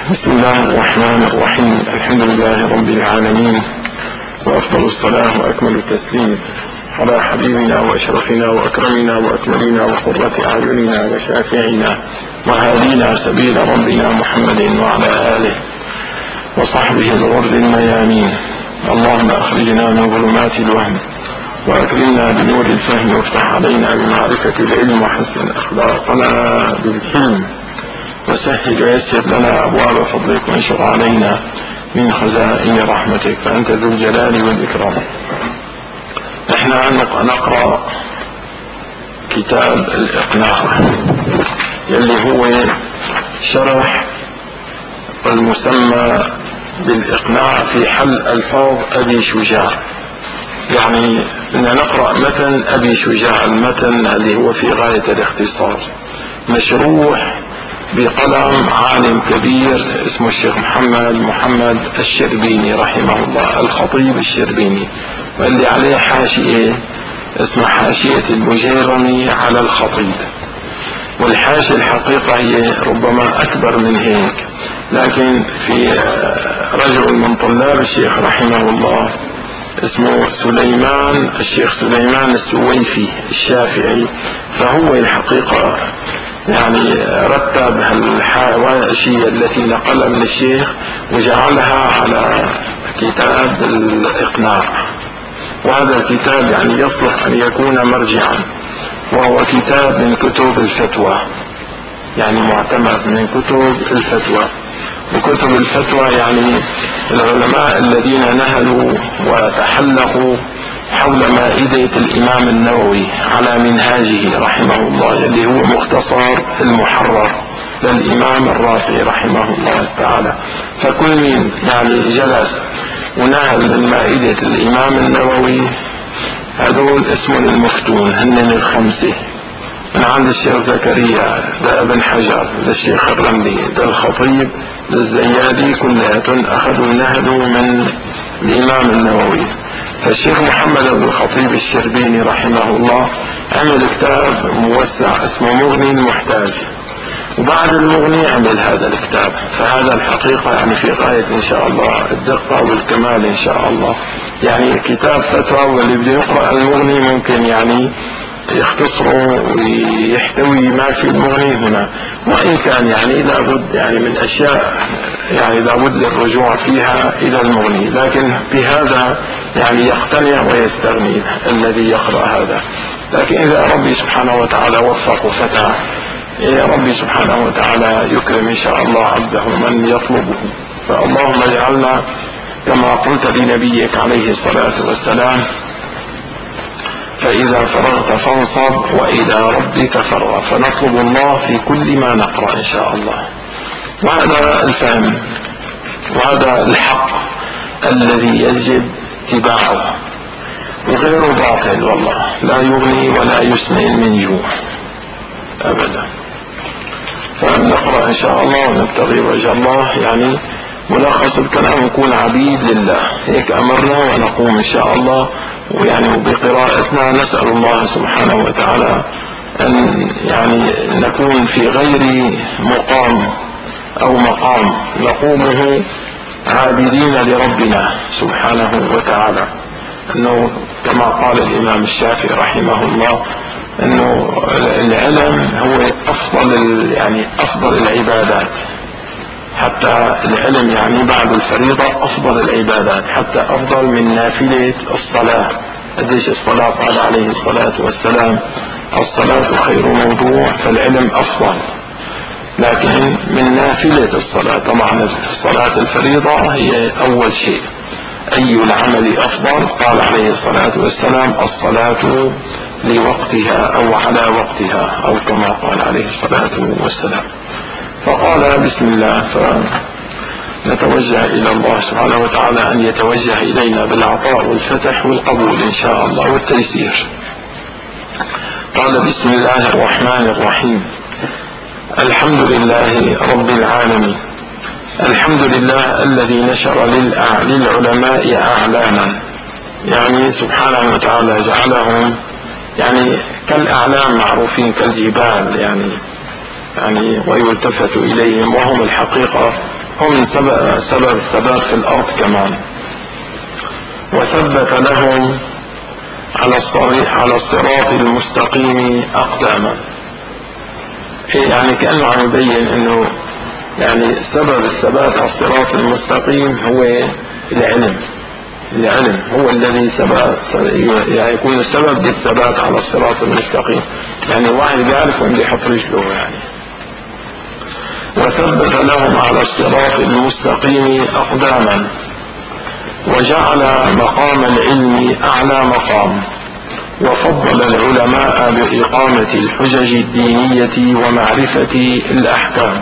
بسم الله الرحمن الرحيم. الحمد لله رب العالمين، وأفضل الصلاة وأكمل التسليم على حبيبنا وأشرفنا وأكرمنا وأكملنا وقرة أعيننا وشافعنا وهادينا سبيل ربنا محمد وعلى آله وصحبه الغر الميامين. اللهم أخرجنا من ظلمات الوهم وأكرمنا بنور الفهم، وافتح علينا بمعرفة العلم، وحسن أخلاقنا بالحلم، وسهل ويسر لنا أبواب فضلك، وانشر علينا من خزائن رحمتك، فأنت ذو الجلال والإكرام. احنا نقرأ كتاب الإقناع يلي هو شرح المسمى بالإقناع في حل ألفاظ أبي شجاع. يعني بدنا نقرأ متن أبي شجاع، المتن اللي هو في غاية الاختصار، مشروح بقلم عالم كبير اسمه الشيخ محمد الشربيني رحمه الله، الخطيب الشربيني، واللي عليه حاشية اسمها حاشية البجيرمي على الخطيب. والحاشية الحقيقة هي ربما أكبر من هيك، لكن في رجل من طلاب الشيخ رحمه الله اسمه الشيخ سليمان السويفي الشافعي، فهو الحقيقة يعني رتب الحواشي التي نقلها من الشيخ وجعلها على كتاب الإقناع. وهذا الكتاب يعني يصلح أن يكون مرجعا، وهو كتاب من كتب الفتوى، يعني معتمد من كتب الفتوى. وكتب الفتوى يعني العلماء الذين نهلوا وتحلقوا حول مائدة الإمام النووي على منهاجه رحمه الله، اللي هو مختصر المحرر للإمام الرافعي رحمه الله تعالى. فكل من يعني جلس ونهل من مائدة الإمام النووي هذول اسمهم المفتون، هن الخمسة، من عند الشيخ زكريا لابن حجر للشيخ الرملي للخطيب للزيادي، كلهم أخذوا نهلوا من الإمام النووي. فالشيخ محمد بن الخطيب الشربيني رحمه الله عمل كتاب موسع اسمه مغني المحتاج، وبعد المغني عمل هذا الكتاب. فهذا الحقيقة يعني في غاية إن شاء الله الدقة والكمال إن شاء الله. يعني كتاب فتوى، واللي بده يقرأ المغني ممكن يعني يختصره ويحتوي ما في المغني هنا، وإن كان يعني لابد يعني من أشياء يعني لابد للرجوع فيها إلى المغني، لكن بهذا يعني يقتنع ويستغني الذي يقرأ هذا. لكن إذا ربي سبحانه وتعالى وفق وفتح، يا ربي سبحانه وتعالى يكرم إن شاء الله عبده من يطلبه. فاللهم اجعلنا كما قلت لنبيك عليه الصلاة والسلام: فإذا فرغت فانصب وإلى ربك فارغب. فنطلب الله في كل ما نقرأ إن شاء الله. وهذا الفهم وهذا الحق الذي يجب اتباعه، وغير باطل والله لا يغني ولا يسمن من جوع أبدا. فنقرأ إن شاء الله ونبتغي وجه الله. يعني ملخص الكلام: نكون عبيد لله، هيك أمرنا ونقوم إن شاء الله. ويعني بقراءتنا نسأل الله سبحانه وتعالى أن يعني نكون في غير مقام أو مقام نقومه عابدين لربنا سبحانه وتعالى. أنه كما قال الإمام الشافعي رحمه الله أنه العلم هو أفضل العبادات، حتى العلم يعني بعد الفريضة أفضل العبادات، حتى أفضل من نافلة الصلاة. قديش الصلاة قال عليه الصلاة والسلام: الصلاة خير موضوع، فالعلم أفضل. لكن من نافلة الصلاة، طبعا الصلاة الفريضة هي أول شيء. أي العمل أفضل؟ قال عليه الصلاة والسلام: الصلاة لوقتها أو على وقتها، أو كما قال عليه الصلاة والسلام. فقال بسم الله، فنتوجه إلى الله سبحانه وتعالى أن يتوجه إلينا بالعطاء والفتح والقبول إن شاء الله والتيسير. قال: بسم الله الرحمن الرحيم. الحمد لله رب العالمين. الحمد لله الذي نشر للعلماء أعلاما، يعني سبحانه وتعالى جعلهم يعني كالأعلام، معروفين كالجبال يعني ويلتفت إليهم، وهم الحقيقة هم سبب الثبات في الأرض كمان. وثبت لهم على الصراط المستقيم أقداما. يعني كأنه عم يبين أنه يعني سبب الثبات على الصراط المستقيم هو العلم هو الذي يعني يكون السبب بالثبات على الصراط المستقيم. يعني واحد بيعرف وين بيحط رجله يعني. وثبت لهم على الصراط المستقيم أقداما، وجعل مقام العلم أعلى مقام، وفضل العلماء بإقامة الحجج الدينية ومعرفة الأحكام،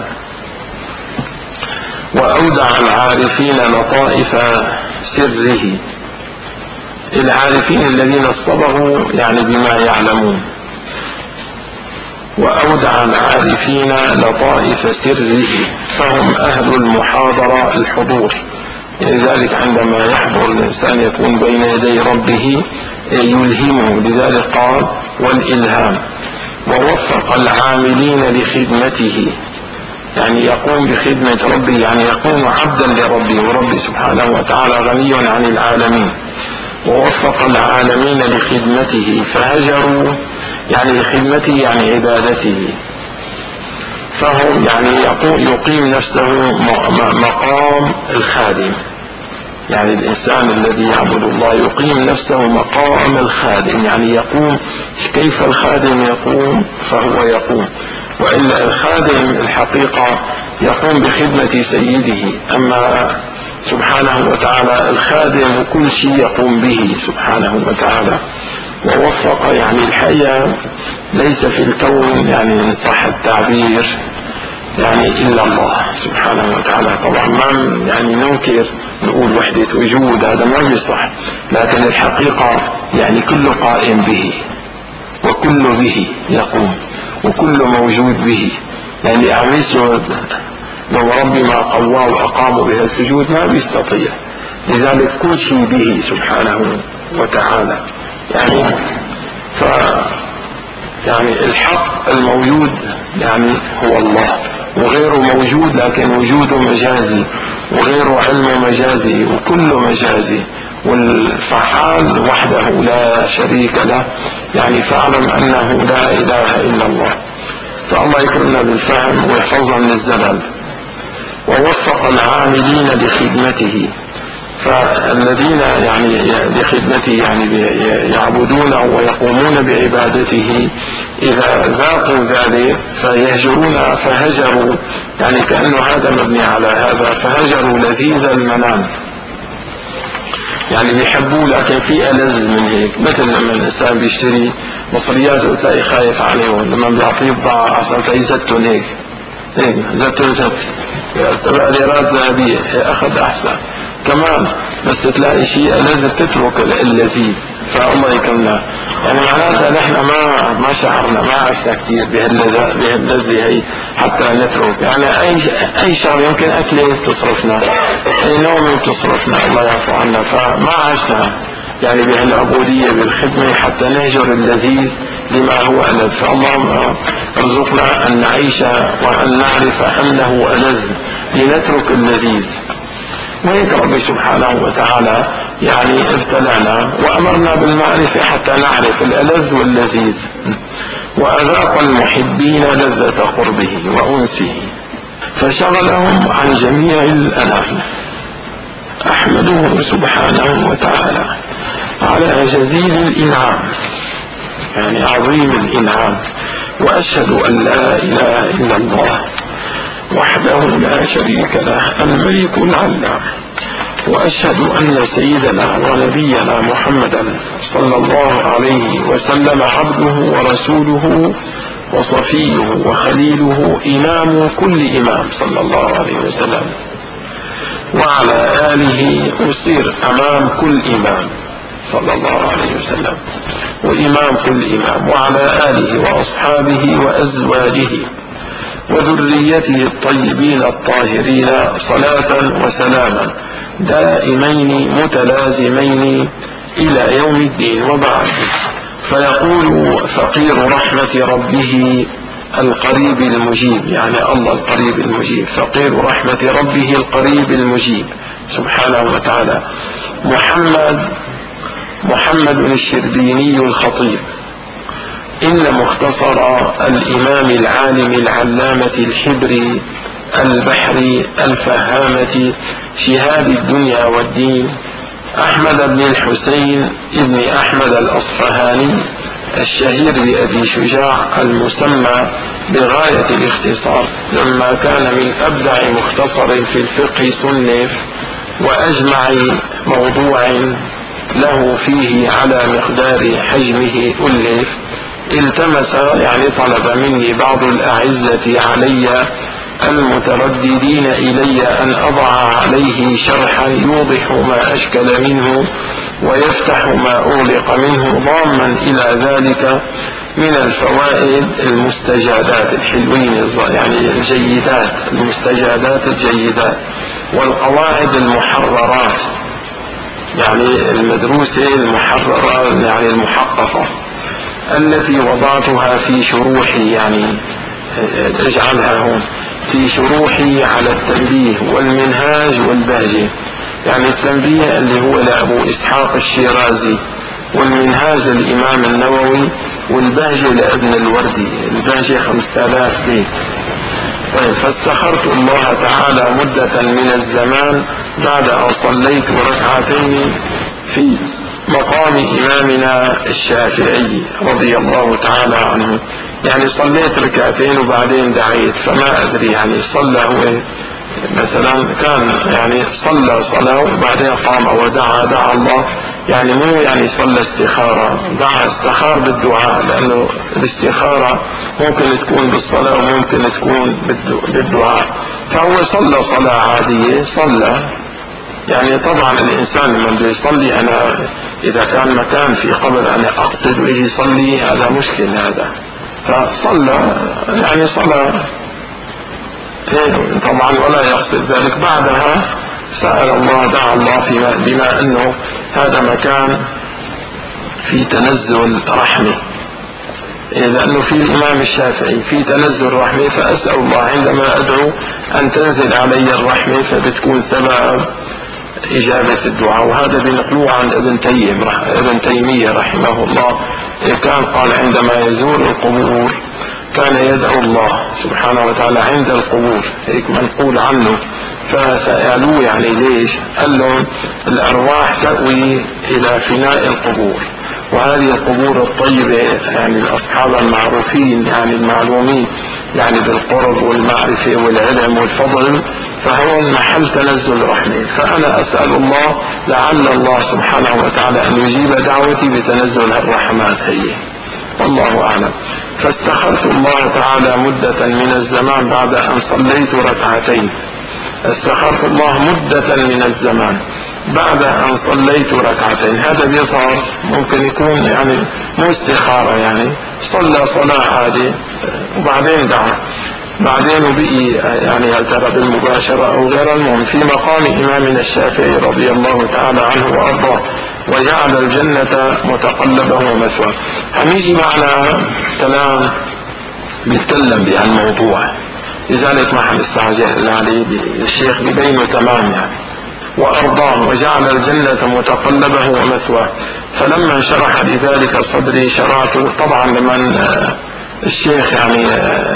وأودع العارفين لطائف سره. العارفين الذين اصطبغوا يعني بما يعلمون. وأودع العارفين لطائف سره، فهم أهل المحاضرة الحضور. لذلك عندما يحضر الإنسان يكون بين يدي ربه يلهمه، لذلك قال والإلهام. ووفق العاملين لخدمته، يعني يقوم بخدمة ربه، يعني يكون عبدا لربه، وربي سبحانه وتعالى غني عن العالمين. ووفق العالمين لخدمته فهجروا، يعني لخدمته يعني عبادته، فهم يعني يقيم نفسه مقام الخادم. يعني الإنسان الذي يعبد الله يقيم نفسه مقام الخادم، يعني يقوم كيف الخادم يقوم فهو يقوم. وإلا الخادم الحقيقة يقوم بخدمة سيده، أما سبحانه وتعالى الخادم كل شيء يقوم به سبحانه وتعالى. ووفق يعني الحقيقة ليس في الكون يعني إن صح التعبير يعني إلا الله سبحانه وتعالى. طبعا ما يعني ننكر نقول وحدة وجود، هذا ما بيصح، لكن الحقيقة يعني كل قائم به، وكل به يقوم، وكل موجود به. يعني عم يسجد لو ربي ما قواه وأقاموا بها السجود ما بيستطيع، لذلك كل شيء به سبحانه وتعالى. يعني الحق الموجود يعني هو الله، وغيره موجود لكن وجوده مجازي، وغيره علمه مجازي، وكله مجازي. والفعال وحده لا شريك له، يعني فاعلم أنه لا إله إلا الله. فالله يكرمنا بالفهم ويحفظنا من الزلل. ووفق العاملين لخدمته، فالذين يعني لخدمته يعني يعبدونه ويقومون بعبادته إذا ذاقوا ذلك فيهجرون، فهجروا يعني كأنه هذا مبني على هذا، فهجروا لذيذ المنام، يعني بيحبوه لكن في ألذ من هيك. مثل لما الإنسان بيشتري مصريات وتلاقي خايف عليه، ولما بيعطيه بضاعة أصلا تلاقي زتون هيك زت تبع ليرات ذهبية أخذ أحسن كمان، بس تلاقي شيء ألذ تترك اللذيذ. فالله يكرمنا. يعني معناتها نحن ما شعرنا، ما عشنا كثير بهاللذة هي حتى نترك. يعني أي شغله يمكن أكله تصرفنا، أي نوم تصرفنا، الله يعفو عنا. فما عشنا يعني بهالعبودية بالخدمة حتى نهجر اللذيذ لما هو ألذ. فاللهم ارزقنا أن نعيش وأن نعرف أنه ألذ لنترك اللذيذ. وهيك ربي سبحانه وتعالى يعني ابتلانا وأمرنا بالمعرفة حتى نعرف الألذ واللذيذ. وأذاق المحبين لذة قربه وأنسه، فشغلهم عن جميع الأنام. أحمده سبحانه وتعالى على جزيل الإنعام، يعني عظيم الإنعام. وأشهد أن لا إله إلا الله وحده لا شريك له الملك العلام. وأشهد أن سيدنا ونبينا محمدا صلى الله عليه وسلم عبده ورسوله وصفيه وخليله، إمام كل إمام صلى الله عليه وسلم. وعلى آله أسير أمام كل إمام صلى الله عليه وسلم، وإمام كل إمام، وعلى آله وأصحابه وأزواجه وذريته الطيبين الطاهرين صلاة وسلاما دائمين متلازمين إلى يوم الدين. وبعد، فيقول فقير رحمة ربه القريب المجيب، يعني الله القريب المجيب، فقير رحمة ربه القريب المجيب سبحانه وتعالى. محمد الشربيني الخطيب. إن مختصر الإمام العالم العلامة الحبري البحري الفهامة شهاب الدنيا والدين أحمد بن الحسين ابن أحمد الأصفهاني الشهير بأبي شجاع المسمى بغاية الاختصار، لما كان من أبدع مختصر في الفقه صنف وأجمع موضوع له فيه على مقدار حجمه ألف. التمس يعني طلب مني بعض الأعزة علي المترددين إلي أن أضع عليه شرحا يوضح ما أشكل منه ويفتح ما أغلق منه، ضاما إلى ذلك من الفوائد المستجادات الحلوين يعني الجيدات، المستجادات الجيدات، والقواعد المحررات يعني المدروسة المحررة يعني المحققة، التي وضعتها في شروحي، يعني اجعلها هون في شروحي على التنبيه والمنهاج والبهجة. يعني التنبيه اللي هو لأبو إسحاق الشيرازي، والمنهاج للإمام النووي، والبهجة لابن الوردي، البهجة 5000 بيت. طيب، فاستخرت الله تعالى مدة من الزمان بعد أن صليت ركعتين في مقام إمامنا الشافعي رضي الله تعالى عنه. يعني صليت ركعتين وبعدين دعيت، فما أدري يعني صلى هو مثلا كان يعني صلى صلاة وبعدين قام ودعا الله، يعني مو يعني صلى استخارة، دعا استخار بالدعاء، لأنه الاستخارة ممكن تكون بالصلاة وممكن تكون بالدعاء. فهو صلى صلاة عادية، صلى يعني طبعا الإنسان لما بده يصلي، أنا إذا كان مكان في قبر أنا أقصد ويجي يصلي هذا مشكل هذا، فصلى يعني صلاة طبعا ولا يقصد ذلك. بعدها سأل الله، دعا الله بما أنه هذا مكان في تنزل رحمة، لأنه في الإمام الشافعي في تنزل رحمة، فأسأل الله عندما أدعو أن تنزل علي الرحمة، فبتكون سبب إجابة الدعاء. وهذا بنقلوه عن ابن تيمية رحمه الله، كان قال عندما يزور القبور كان يدعو الله سبحانه وتعالى عند القبور، هيك منقول عنه. فسألوه يعني ليش؟ قال لهم الأرواح تأوي إلى فناء القبور، وهذه القبور الطيبة يعني الأصحاب المعروفين يعني المعلومين يعني بالقرب والمعرفة والعلم والفضل، فهو محل تنزل رحمة. فأنا أسأل الله لعل الله سبحانه وتعالى أن يجيب دعوتي بتنزل الرحمات هي، والله أعلم. فاستخرت الله تعالى مدة من الزمان بعد أن صليت ركعتين. استخرت الله مدة من الزمان بعد أن صليت ركعتين. هذا بيظهر ممكن يكون يعني مو استخارة، يعني صلى صلاة عادية وبعدين دعا، بعدين بقي يعني هل ترى بالمباشرة أو غير، المهم في مقام إمامنا الشافعي رضي الله تعالى عنه وأرضاه، وجعل الجنة متقلبه ومثواه. هنيجي معنا كلام بيتكلم بهذا الموضوع، لذلك ما حنستعجل عليه، الشيخ ببينه تمام يعني. وأرضاه وجعل الجنة متقلبه ومثواه. فلما انشرح بذلك صدري شرعت. طبعا لمن الشيخ يعني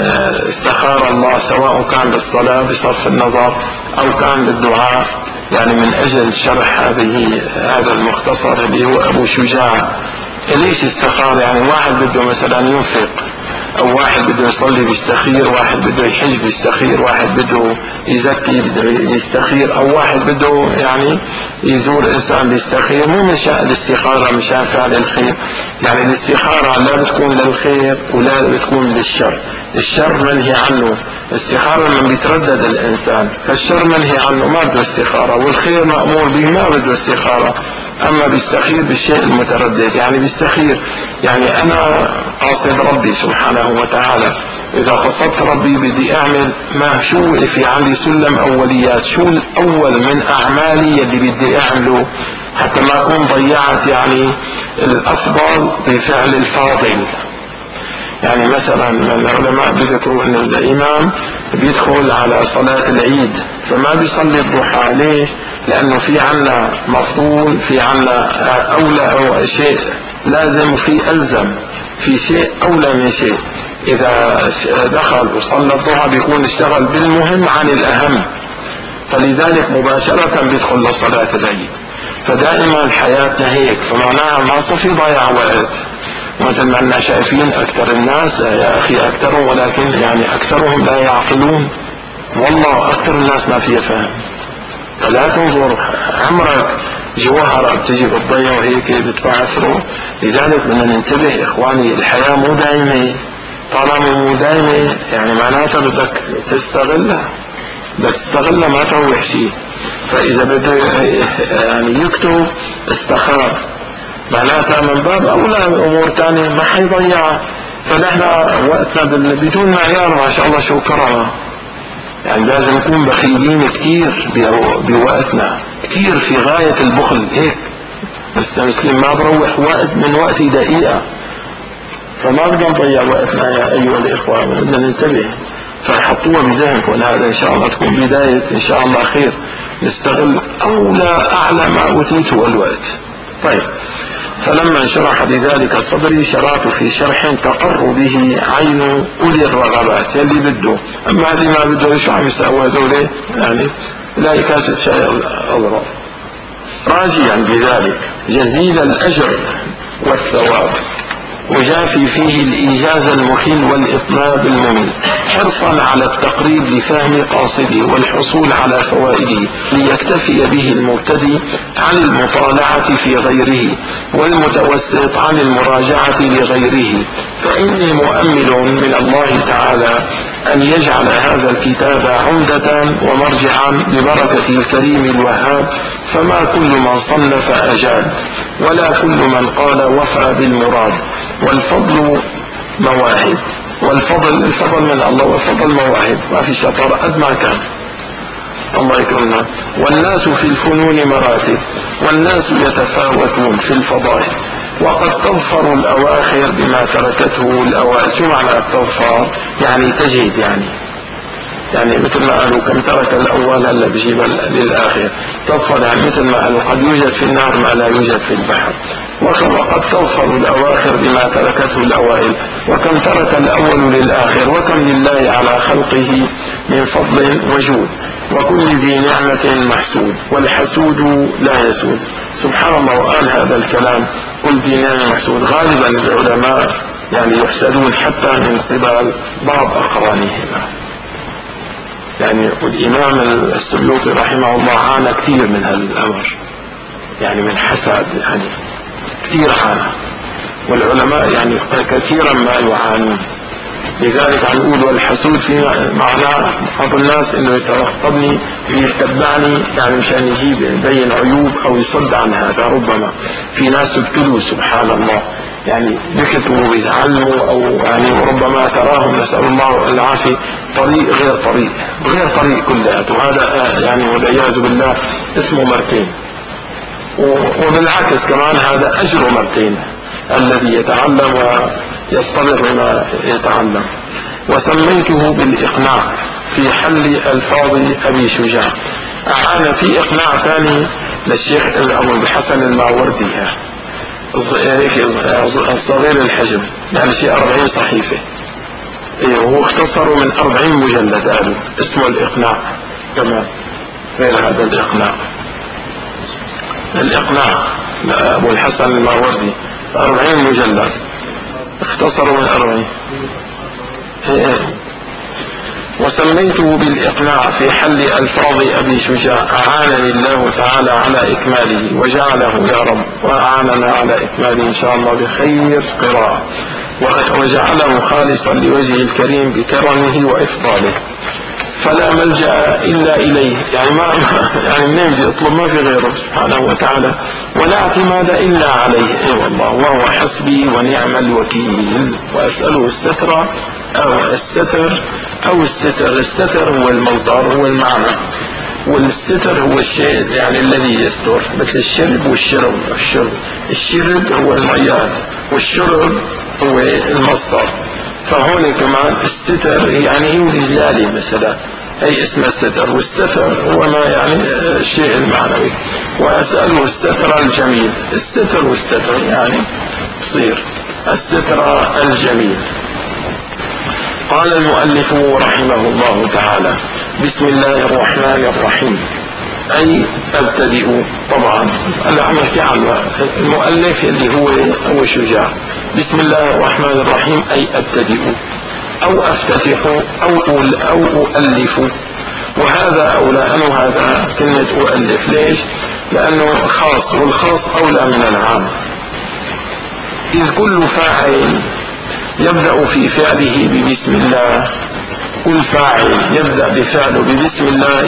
استخار الله، سواء كان بالصلاة بصرف النظر أو كان بالدعاء، يعني من أجل شرح هذا المختصر اللي هو أبو شجاع. ليش استخار؟ يعني واحد بده مثلا ينفق، أو واحد بده يصلي بيستخير، واحد بده يحج بيستخير، واحد بده يزكي بده يستخير، أو واحد بده يعني يزور إنسان بيستخير، مو من شأن الاستخارة مشان فعل الخير. يعني الاستخارة لا بتكون للخير ولا بتكون للشر، الشر منهي عنه. الاستخارة لما بيتردد الإنسان، فالشر منهي عنه ما بده استخارة، والخير مأمور به ما بده استخارة. أما بيستخير بالشيء المتردد، يعني بيستخير يعني أنا قاصد ربي سبحانه وتعالى، إذا قصدت ربي بدي أعمل ما شو في عندي سلم أوليات، شو الأول من أعمالي اللي بدي أعمله حتى ما أكون ضيعت يعني الأفضل بفعل الفاضل. يعني مثلا العلماء بيذكروا ان الامام بيدخل على صلاة العيد فما بيصلي الضحى. ليش؟ لانه في عنا مفضول، في عنا اولى او شيء لازم، وفي الزم، في شيء اولى من شيء. اذا دخل وصلى الضحى بيكون اشتغل بالمهم عن الاهم، فلذلك مباشرة بيدخل لصلاة العيد. فدائما حياتنا هيك، فمعناها ما صفي ضيع وقت. مثل ما احنا شايفين اكثر الناس، يا اخي اكثرهم، ولكن يعني اكثرهم لا يعقلون. والله اكثر الناس ما فيها فهم. فلا تنظر عمرك جوهرة بتجي بتضيع وهيك بتبعثره. لذلك بدنا ننتبه اخواني، الحياة مو دائمة. طالما مو دائمة يعني معناتها بدك تستغلها، بدك تستغلها ما تروح شيء. فاذا بده يعني يكتب استخار، معناتها من باب اولى امور تانية ما حيضيعها. فنحن وقتنا بدون معيار ما شاء الله شو كرمه، يعني لازم نكون بخيلين كتير بوقتنا، كتير في غاية البخل. هيك مستمسلم ما بروح وقت من وقتي دقيقة، فما بدنا نضيع وقتنا يا ايها الاخوة، بدنا ننتبه. فحطوها بذهنكم، هذا ان شاء الله تكون بداية ان شاء الله خير. نستغل اولى اعلى ما اوتيته الوقت. طيب، فلما شرح بذلك صدري شرعت في شرح تقر به عين أولي الرغبات يلي بده. أما هذه ما بده شو عم يساوي هذول، يعني لا يكاسب شيء أضرار، راجيا بذلك جزيل الأجر والثواب، وجافي فيه الإيجاز المخل والإطناب الممل، حرصا على التقريب لفهم قاصده والحصول على فوائده، ليكتفي به المبتدئ عن المطالعة في غيره، والمتوسط عن المراجعة لغيره. فإني مؤمل من الله تعالى أن يجعل هذا الكتاب عمدة ومرجعا لبركة الكريم الوهاب. فما كل من صنف أجاد، ولا كل من قال وفى بالمراد. والفضل مواهب، الفضل من الله، والفضل مواهب، ما في شطر قد ما كان، الله يكرمنا. والناس في الفنون مراتب، والناس يتفاوتون في الفضائل، وقد تظفر الأواخر بما تركته الأوائل. شو معنى تظفر؟ يعني تجد، يعني مثل ما قالوا كم ترك الأول هلا بجيب للآخر. تظفر يعني مثل ما قالوا قد يوجد في النار ما لا يوجد في البحر. وقد تظفر الأواخر بما تركته الأوائل، وكم ترك الأول للآخر، وكم لله على خلقه من فضل وجود، وكل ذي نعمة محسود، والحسود لا يسود. سبحان الله. وقال هذا الكلام كل ذي نعمة محسود. غالبا العلماء يعني يحسدون حتى من قبل بعض أقرانهم. يعني والإمام السيوطي رحمه الله عانى كثير من هذا الأمر، يعني من حسد، يعني كثير عانى، والعلماء يعني كثيرا ما يعانون. لذلك عم نقول والحسود في معناه بعض الناس انه يترقبني يتبعني، يعني مشان يجيب يبين عيوب او يصد عن هذا. ربما في ناس ابتلوا سبحان الله، يعني بكتبوا ويتعلموا، او يعني ربما تراهم نسأل الله العافية طريق غير طريق كلياته، وهذا يعني والعياذ بالله اسمه مرتين. وبالعكس كمان هذا أجر مرتين، الذي يتعلم ويصطبر بما يتعلم. وسميته بالإقناع في حل ألفاظ أبي شجاع. أعان في إقناع ثاني للشيخ أبو الحسن الماوردي، صغير الحجم، يعني شيء 40 صحيفة، هو اختصروا من 40 مجلد، قالوا اسمه الإقناع. كمان غير هذا الإقناع أبو الحسن الماوردي 40 مجلد، اختصروا من 40. وسميته بالإقناع في حل ألفاظ أبي شجاع. أعانني الله تعالى على إكماله، وجعله يا رب وأعاننا على إكماله إن شاء الله بخير قراءة، وجعله خالصا لوجهه الكريم بكرمه وإفضاله، فلا ملجأ إلا إليه. يعني يعني منين بدي أطلب؟ ما في غيره سبحانه وتعالى، ولا اعتماد إلا عليه. أي والله، وهو حسبي ونعم الوكيل. وأسأله الستر أو الستر. الستر هو المصدر، هو المعنى، والستر هو الشيء يعني الذي يستر، مثل الشرب والشرب. الشرب هو المياه، والشرب هو المصدر. فهون كمان الستر يعني هو الإجلالي مثلا، أي اسم الستر، والستر هو ما يعني الشيء المعنوي. وأسأله الستر الجميل، الستر والستر يعني تصير الستر الجميل. قال المؤلف رحمه الله تعالى: بسم الله الرحمن الرحيم، أي أبتدئ. طبعا العمل فعل المؤلف اللي هو شجاع. بسم الله الرحمن الرحيم أي أبتدئ أو أفتتح أو أؤلف. وهذا أولى أنه هذا كلمة أؤلف. ليش؟ لأنه خاص، والخاص أولى من العام. إذ كل فاعل يبدأ في فعله ببسم الله، كل فاعل يبدأ بفعله ببسم الله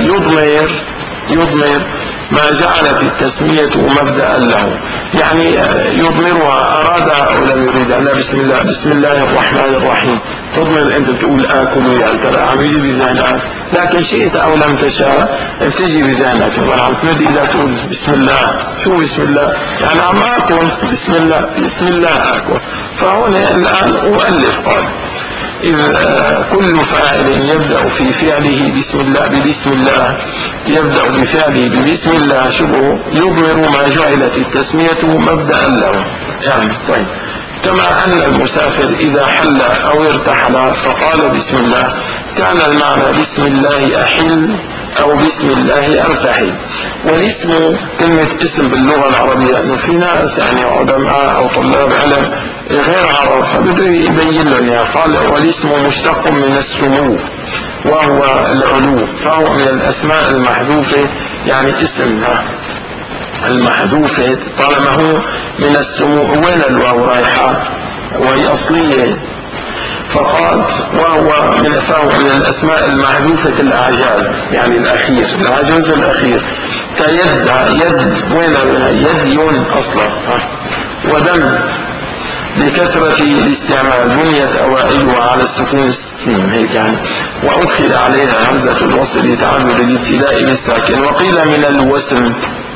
يضمر ما جعلت التسمية مبدأ له، يعني يضمرها، أرادها أو لم يريدها. لا، بسم الله الرحمن الرحيم تضمر. أنت تقول آكل يعني ترى عم يجي بذهنك، لكن شئت أو لم تشاء بتجي بذهنك. عم تمد إذا تقول بسم الله، شو بسم الله؟ يعني عم آكل، بسم الله آكل. فهون الآن أؤلف. قال: إذ كل فاعل يبدأ في فعله ببسم الله يبدأ بفعله ببسم الله شبه يضمر ما جعلت التسمية مبدأ له. يعني طيب، كما أن المسافر إذا حل أو ارتحل فقال بسم الله، كان المعنى بسم الله أحل أو بسم الله أرتحل. والاسم كلمة اسم باللغة العربية، أنه في ناس يعني علماء أو طلاب علم غير عرب فبدأ يبين لهم. يعني قال: والاسم مشتق من السمو وهو العلو، فهو من الأسماء المحذوفة، يعني اسمها المحذوفة طالما هو من السمو. وين الواو رايحة وهي أصلية؟ فقال: فهو من الأسماء المحذوفة الأعجاز، يعني الأخير، العجز الأخير. كيد، يد وين؟ يد يون أصلا. ودم بكثرة الاستعمال بنيت أوائلها على السكون السين هيك يعني، وأدخل عليها همزة الوصل لتعمد الابتداء بالساكن. وقيل من الوسم،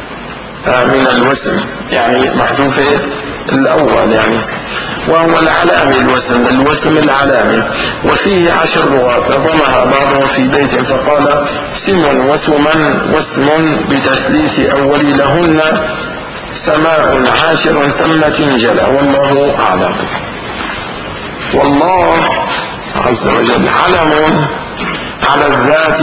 يعني محذوفة الأول يعني، وهو العلامة. الوسم العلامة. وفيه 10 لغات نظمها بعضهم في بيت فقال: سم وسما واسم بتثليث أول لهن سماء 10 تمت جلا، والله أعلم. والله عز وجل علم على الذات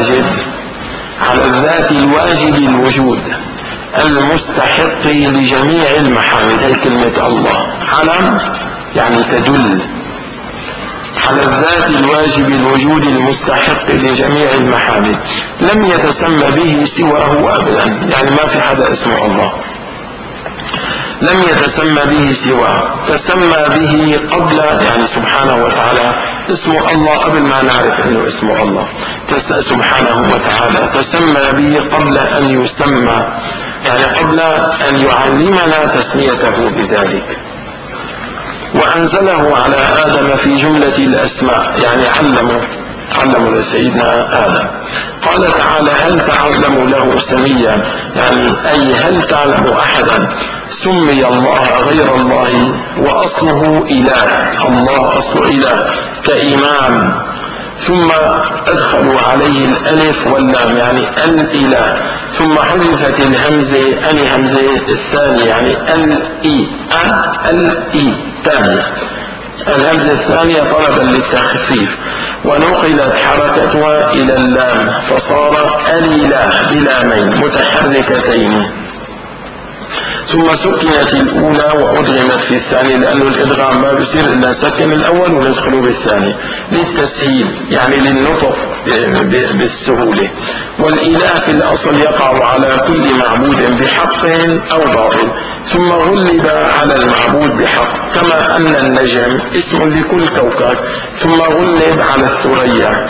الواجب الوجود المستحق لجميع المحامد. هي كلمة الله علم يعني تدل على الذات الواجب الوجود المستحق لجميع المحامد، لم يتسمى به سواه أبدا. يعني ما في حدا اسمه الله، لم يتسمى به سواه. تسمى به قبل، يعني سبحانه وتعالى اسمه الله قبل ما نعرف انه اسمه الله سبحانه وتعالى. تسمى به قبل ان يسمى، يعني قبل ان يعلمنا تسميته بذلك. وانزله على آدم في جملة الاسماء، يعني علموا لسيدنا آدم. قال تعالى: هل تعلم له سميا، يعني أي هل تعلم أحدا سمي الله غير الله وأصله إله. الله أصل إله كإمام، ثم أدخلوا عليه الألف واللام يعني الإله، ثم حذفت الهمزة همزة الثانية يعني الإي الثانية، الهمزة الثانية طلبا للتخفيف، ونقلت حركتها إلى اللام فصار الإله بلامين متحركتين. ثم سكنت الأولى وأدغمت في الثاني، لأنه الإدغام ما بيصير إلا سكن الأول وندخله بالثاني للتسهيل، يعني للنطق بالسهولة. والإله في الأصل يقع على كل معبود بحق أو باطل، ثم غلب على المعبود بحق، كما أن النجم اسم لكل كوكب، ثم غلب على الثريا.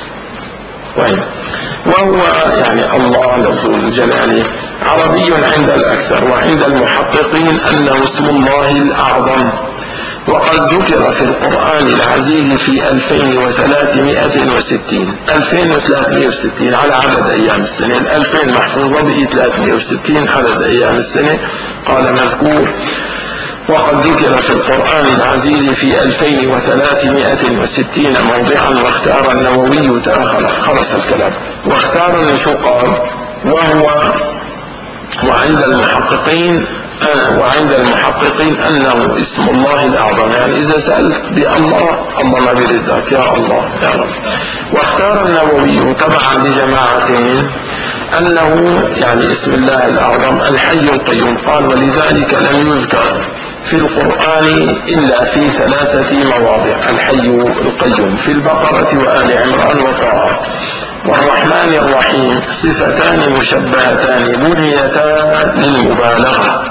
وهو يعني الله لفظ الجلال عربي عند الأكثر، وعند المحققين أنه اسم الله الأعظم. وقد ذكر في القرآن العزيز في 2360 على عدد أيام السنة. 2000 محفوظة به 360 عدد أيام السنة. قال مذكور وقد ذكر في القرآن العزيز في 2360 موضعا، واختار النووي خلص الكلام، واختار شو قال وعند المحققين أنه اسم الله الأعظم. يعني إذا سألت بالله، الله ما بيردك يا الله يا رب. واختار النووي تبعا لجماعتين أنه يعني اسم الله الأعظم الحي القيوم. قال ولذلك لم يذكر في القرآن إلا في 3 مواضع الحي القيوم، في البقرة وآل عمران وطه. والرحمن الرحيم صفتان مشبهتان بنيتا للمبالغة،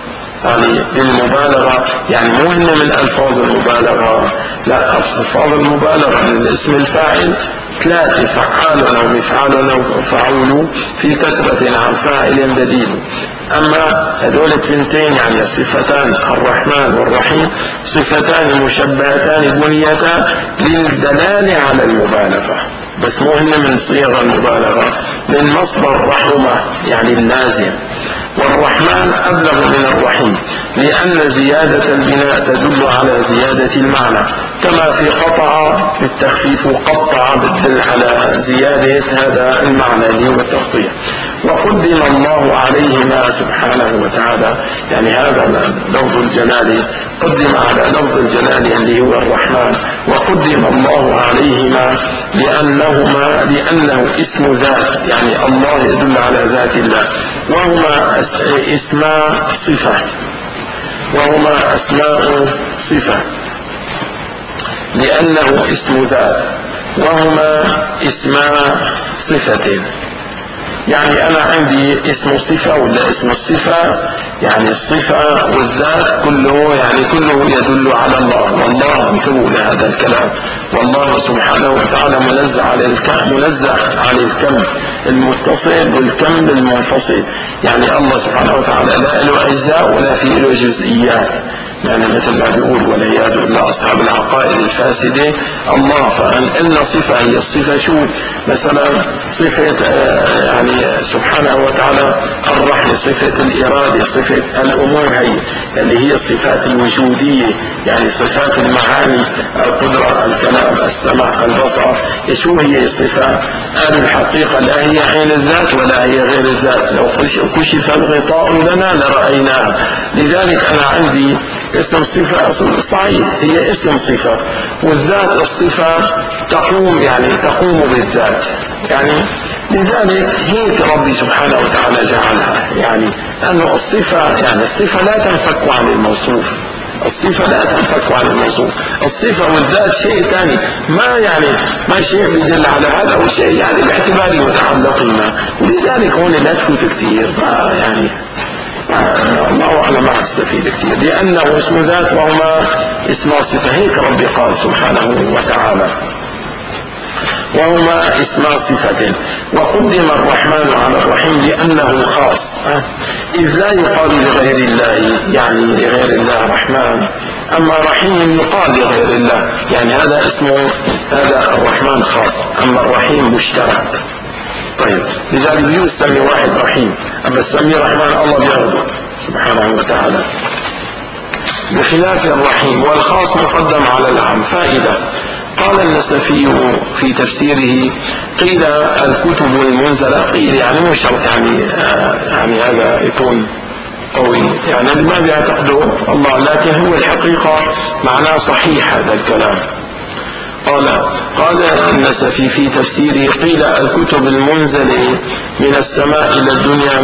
يعني مو هن من ألفاظ المبالغة، لا، ألفاظ المبالغة من اسم الفاعل 3 فعال ومفعال وفعول في كثرة عن فاعل بديل. أما هذول الثنتين يعني الصفتان الرحمن والرحيم صفتان مشبهتان بنيتا للدلالة على المبالغة، بس مو هن من صيغ المبالغة، من مصدر رحمة يعني اللازم. والرحمن أبلغ من الرحيم لأن زيادة البناء تدل على زيادة المعنى، كما في قطع بالتخفيف وقطع بالدل على زيادة هذا المعنى اللي هو التقطيع. وقدم الله عليهما سبحانه وتعالى، يعني هذا لفظ الجلال قدم على لفظ الجلال اللي هو الرحمن، وقدم الله عليهما لأنه اسم ذات، يعني الله يدل على ذات الله، وهما اسماء صفة لأنه اسم ذات، وهما اسماء صفة. يعني أنا عندي اسم صفة ولا اسم الصفة، يعني الصفة والذات كله يدل على الله، والله انتبهوا لهذا الكلام، والله سبحانه وتعالى منزه عن الكم المتصل والكم المنفصل. يعني الله سبحانه وتعالى لا له أجزاء ولا في له جزئيات، يعني مثل ما بيقول والعياذ بالله أصحاب العقائد الفاسدة الله. فإن صفة هي الصفة شو؟ مثلا صفة يعني سبحانه وتعالى الرحمة، صفة الإرادة، صفة الأمور هي اللي هي الصفات الوجودية، يعني صفات المعاني، القدرة، الكلام، السمع، البصر. شو هي الصفة؟ الحقيقة لا هي عين الذات ولا هي غير الذات، لو كشف الغطاء لنا لرأيناها. لذلك أنا عندي اسم صفة صحيح هي اسم صفة، والذات الصفة تقوم بالذات، يعني لذلك هيك ربي سبحانه وتعالى جعلها، يعني أنه الصفة لا تنفك عن الموصوف، الصفة والذات شيء ثاني، ما شيء يدل على هذا أو شيء يعني باعتباره متعلقين. ولذلك هون لا تفوت كثير، يعني الله أعلم ما أستفيد كثير، لأنه اسم ذات وهما اسم صفة، هيك ربي قال سبحانه وتعالى وهما اسم صفة. وقدم الرحمن على الرحيم لأنه خاص، إذ لا يقال لغير الله، يعني لغير الله رحمن، أما رحيم يقال لغير الله، يعني هذا الرحمن خاص، أما الرحيم مشترك. طيب لذلك يسمي واحد رحيم، أما يسمي رحمن الله بيرضى سبحانه وتعالى، بخلاف الرحيم، والخاص مقدم على العام. فائدة: قال النسفي في تفسيره: قيل الكتب المنزلة، قيل يعني مو شرط يعني هذا يكون قوي، يعني ما بيعتقدوا الله، لكن هو الحقيقة معناه صحيح هذا الكلام. قال النسفي في تفسيره: قيل الكتب المنزلة من السماء إلى الدنيا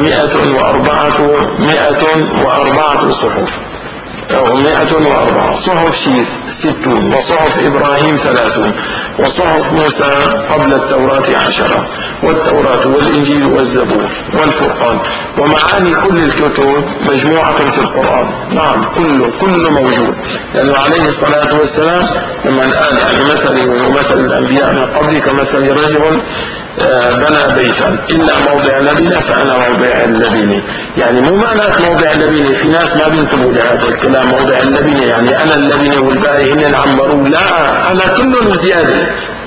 104 صحف، أو 104 صحف شيث 60، وصحف إبراهيم 30، وصحف موسى قبل التوراة 10، والتوراة والإنجيل والزبور والفرقان. ومعاني كل الكتب مجموعة في القرآن. نعم كله موجود، لأنه عليه الصلاة والسلام لما قال يعني مثلي ومثل الأنبياء من قبلي كمثل رجل بنى بيتا إلا موضع لبنة فأنا موضع اللبنة. يعني مو معنات موضع اللبنة، في ناس ما بينتبهوا لهذا الكلام، موضع اللبنة يعني أنا اللبنة والباقي هن العنبرون، لا، أنا كله زيادة،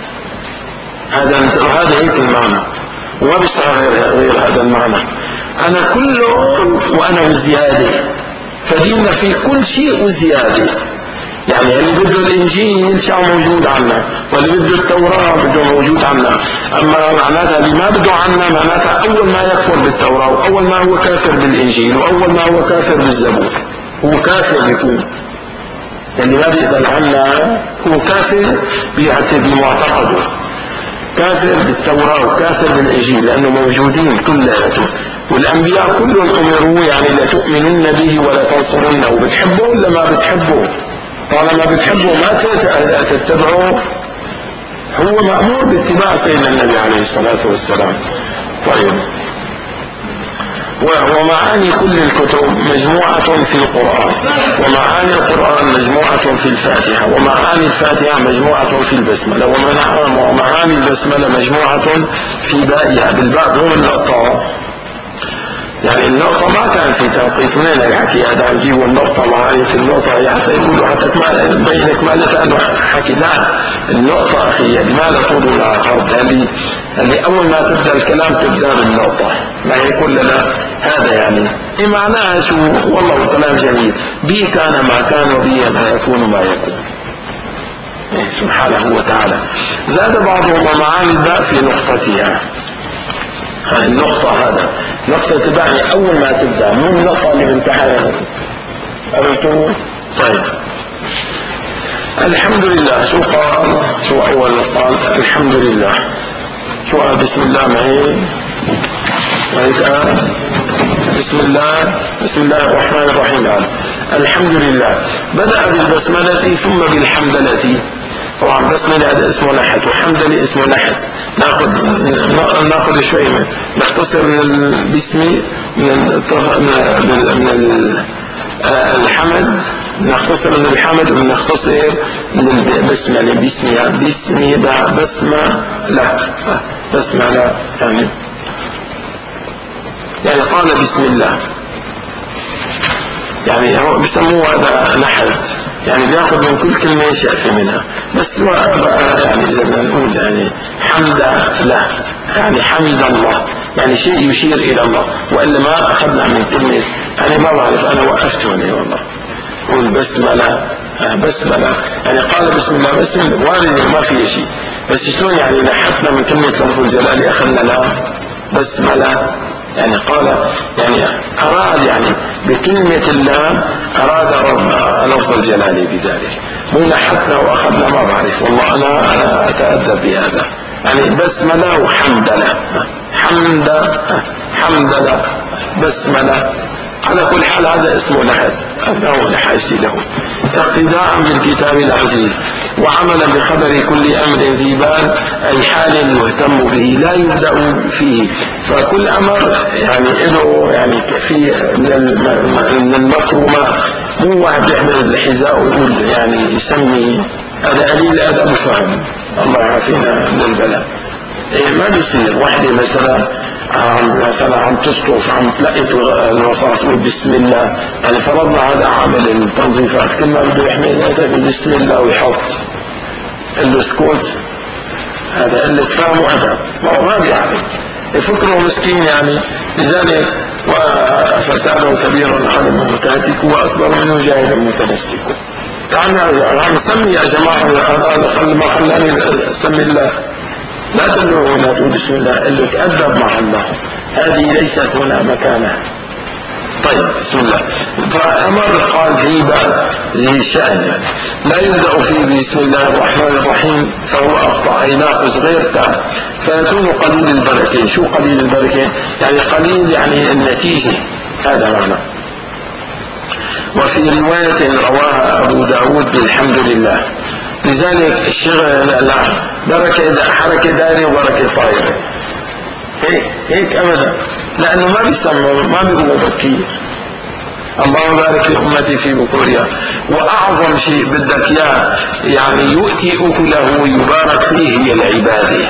هذا هيك المعنى، وما بيشتغل غير هذا المعنى، أنا كله وأنا زيادة. فديننا في كل شيء وزيادة. يعني اللي بده الإنجيل شو موجود عنا، واللي بده التوراة بده موجود عنا. أما معناتها اللي ما بده عنا معناتها أول ما يكفر بالتوراة، وأول ما هو كافر بالإنجيل، وأول ما هو كافر بالزبور. هو كافر يكون اللي ما بيقبل عنا، هو كافر بمعتقده، كافر بالتوراة وكافر بالإنجيل، لأنه موجودين كلياتهم. والأنبياء كلهم أمروا يعني لتؤمنن به ولا تنصرنه. وبتحبوا ولا ما بتحبوا؟ طالما بتحبوا ما تتبعوا. هو مأمور باتباع سيدنا النبي عليه الصلاة والسلام. طيب، ومعاني كل الكتب مجموعة في القرآن، ومعاني القرآن مجموعة في الفاتحة، ومعاني الفاتحة مجموعة في البسملة، ومعاني البسملة مجموعة في بائها بالباء دون النقطة. يعني النقطة ما كان في توقيت من الحكي هذا نجيب النقطة معي في النقطة حتى يقولوا حتى بينك ما لأنه حكي. لا، النقطة أخي لماذا تقول لها عرض؟ اللي أول ما تبدأ الكلام تبدأ بالنقطة، ما يقول لنا هذا يعني إيه معناها شو؟ والله كلام جميل. بي كان ما كان وبي ما يكون ما يكون سبحانه وتعالى. زاد بعضهم معاني الباء في نقطتها. النقطة هذا نقطة تبعني أول ما تبدأ، مو النقطة اللي بنتهاها. عرفتوا؟ طيب، الحمد لله. شو قال؟ شو أول قال؟ الحمد لله. شو قال؟ بسم الله معي. بسم الله الرحمن الرحيم. الحمد لله. بدأ بالبسملة ثم بالحمدلة. طبعا بسملة هذا اسمه لحد، وحمدلة اسمه لحد. ناخذ شوي نختصر من البسم من الحمد، نختصر من الحمد ونختصر من البسملة. بسمي ده بسملة يعني قال بسم الله، يعني هو بيسموه هذا نحل، يعني بياخذ من كل كلمة يشأف منها. بس يعني إذا بدنا نقول يعني حمد له، يعني حمد الله، يعني شيء يشير إلى الله. وإلا ما أخذنا من كلمة، أنا ما بعرف، أنا وقفت هنا والله. قول بسملة يعني قال بسم الله، بس وارد ما في شيء. بس شلون يعني نحتنا من كلمة لفظ الجلال أخذنا لا بسملة، يعني قال يعني أراد يعني بكلمة الله أراد لفظ الجلال بذلك. مو نحتنا وأخذنا ما بعرف والله، أنا أتأدب بهذا. يعني بسملة وحمدلة، حمدلة بسملة. على كل حال هذا اسمه لحد، أنه لحاجة له. اقتداء بالكتاب العزيز، وعملا بخبر كل أمر ذي بال، أي حال يهتم به لا يبدأ فيه. فكل أمر يعني له يعني في من المكرمات. مو واحد يحمل الحذاء ويقول يعني يسمي، هذا قليل أدب وفهم. الله يعافينا من البلاء. ما بيصير وحده مثلا عم تسقف، عم تلاقي الوسط تقول بسم الله. يعني فرضنا هذا عامل التنظيفات كل ما بده يحمل هذا بسم الله ويحط السكوت، هذا اللي تفهموا أدب. ما هو غالي عليه، يفكروا مسكين يعني. لذلك وفساده كبير على المتهتك وأكبر منه جاهل متمسك. يعني عم نسمي يا جماعة، ما خلاني سمي الله. لا تدعو هنا تقول بسم الله، اللي تأدب مع الله، هذه ليست هنا مكانها. طيب، بسم الله. فأمر قال ذي الشأن يعني لا يبدأ فيه بسم الله الرحمن الرحيم فهو أخطأ، أي ناقص غير تام، فيكون قليل البركة. شو قليل البركة؟ يعني قليل يعني النتيجة، هذا معنى. وفي رواية رواها أبو داود بالحمد لله. لذلك الشغل لا بركة حركة دائرة وبركة طائرة، هيك أبدا، لأنه ما بيسمى، ما بيقولوا بكير. اللهم بارك في أمتي في بكورها. وأعظم شيء بدك إياه يعني يؤتي أكله ويبارك فيه هي العبادة.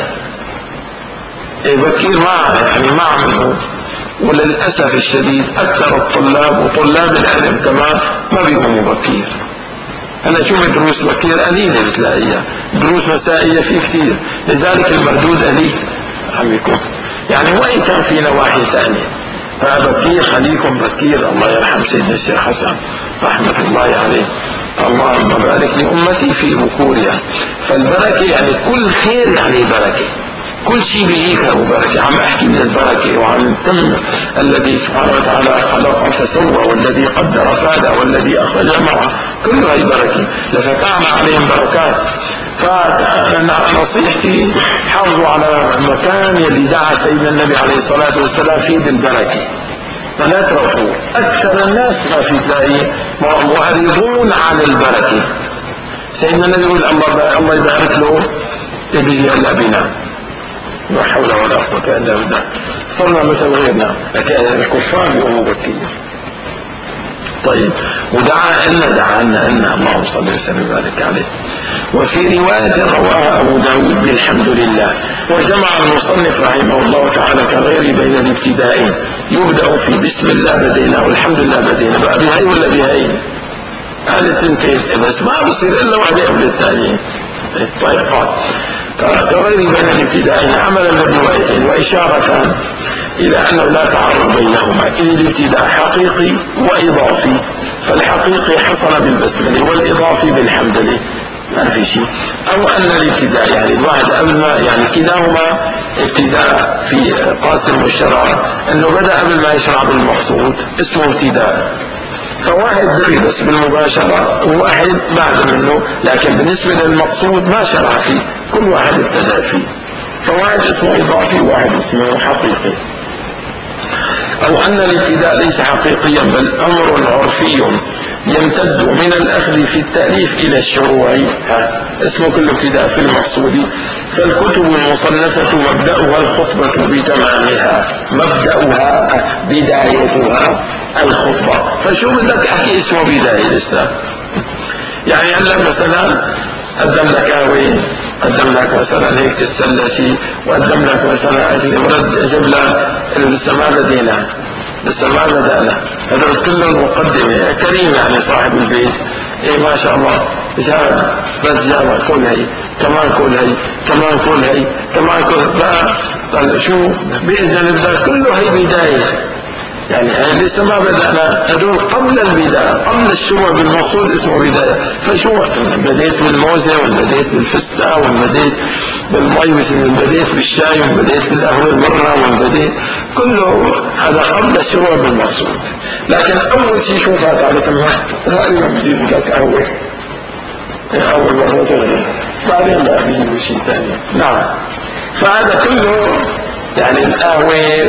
بكير ما عمله. وللأسف الشديد أكثر الطلاب وطلاب العلم كمان ما بيقوموا بكير. أنا شوف دروس بكير قليلة بتلاقيها، دروس مسائية في كثير، لذلك المردود قليل عم يكون. يعني وإن كان في نواحي ثانية، فبكير خليكم بكير. الله يرحم سيدنا الشيخ حسن رحمة الله عليه، اللهم بارك لأمتي في بكورها. فالبركة يعني كل خير يعني بركة، كل شيء بيجيك له بركة. عم احكي من البركة وعن التم الذي سبحانه وتعالى خلق فسوى، والذي قدر فادى، والذي اخرج مرعى، كل هاي بركة لفتحنا عليهم بركات. فنصيحتي حافظوا على المكان يلي دعا سيدنا النبي عليه الصلاة والسلام فيه بالبركة، فلا تروحوا. اكثر الناس ما في تلاقي معرضون عن البركة. سيدنا النبي يقول الله يبارك له، بيجي هلا بنا لا حول ولا قوة الا بالله، صرنا مثل غيرنا، لكن الكفار بيقوموا بكير. طيب دعا لنا اللهم صل وسلم وبارك عليه. وفي رواية رواها أبو داود بالحمد لله. وجمع المصنف رحمه الله تعالى كغير بين الابتدائين، يبدأ في بسم الله بدينا والحمد لله بدينا، بقى بهاي ولا بهاي؟ هذه التنتين بس ما بصير إلا واحدة قبل الثانية. طيب كغير بين الابتدائين عملا بالروايتين، وإشارة إلى أنه لا تعارض بينهما، إن الابتداء حقيقي وإضافي، فالحقيقي حصل بالبسملة والإضافي بالحمد لله، ما في شيء. أو أن الابتداء يعني الواحد قبل ما يعني كلاهما ابتداء في قاسم والشرع، أنه بدأ قبل ما يشرع بالمقصود اسمه ابتداء، فواحد دري بس بالمباشرة وواحد بعد منه، لكن بالنسبة للمقصود ما شرع فيه، كل واحد ابتدأ فيه، فواحد اسمه إضافي وواحد اسمه حقيقي. أو أن الابتداء ليس حقيقيا بل أمر عرفي يمتد من الأخذ في التأليف إلى الشروع، اسمه كل ابتداء في المقصود. فالكتب المصنفة مبدأها الخطبة بتمامها، مبدأها بدايتها الخطبة. فشو بدك أحكي اسمه بداية لسه؟ يعني هلا مثلا قدم لك قهوة، قدم لك مثلا هيك تستنى شيء، وقدم لك مثلا اكل، ورد جاب لك لسه ما بدينا، لسه ما بدأنا، هذا بس كله مقدمة. كريم يعني صاحب البيت، ايه ما شاء الله، جاب بس جاب كل هي كمان، كل هي كمان، كل هي كمان، كل بقى شو بإذن الله كله هي بداية. يعني لسه ما بدأنا، هدول قبل البداية، قبل الشروع بالمقصود اسمه بداية. فشو بديت بالموزة وبديت بالفستة وبديت بالمي وبديت بالشاي وبديت بالقهوة مرة وبديت كله، هذا قبل الشروع بالمقصود. لكن أول شيء شو فات على تمام غالبا بجيب لك قهوة أول مرة تغني، بعدين لا بجيب شيء ثاني. نعم، فهذا كله يعني القهوة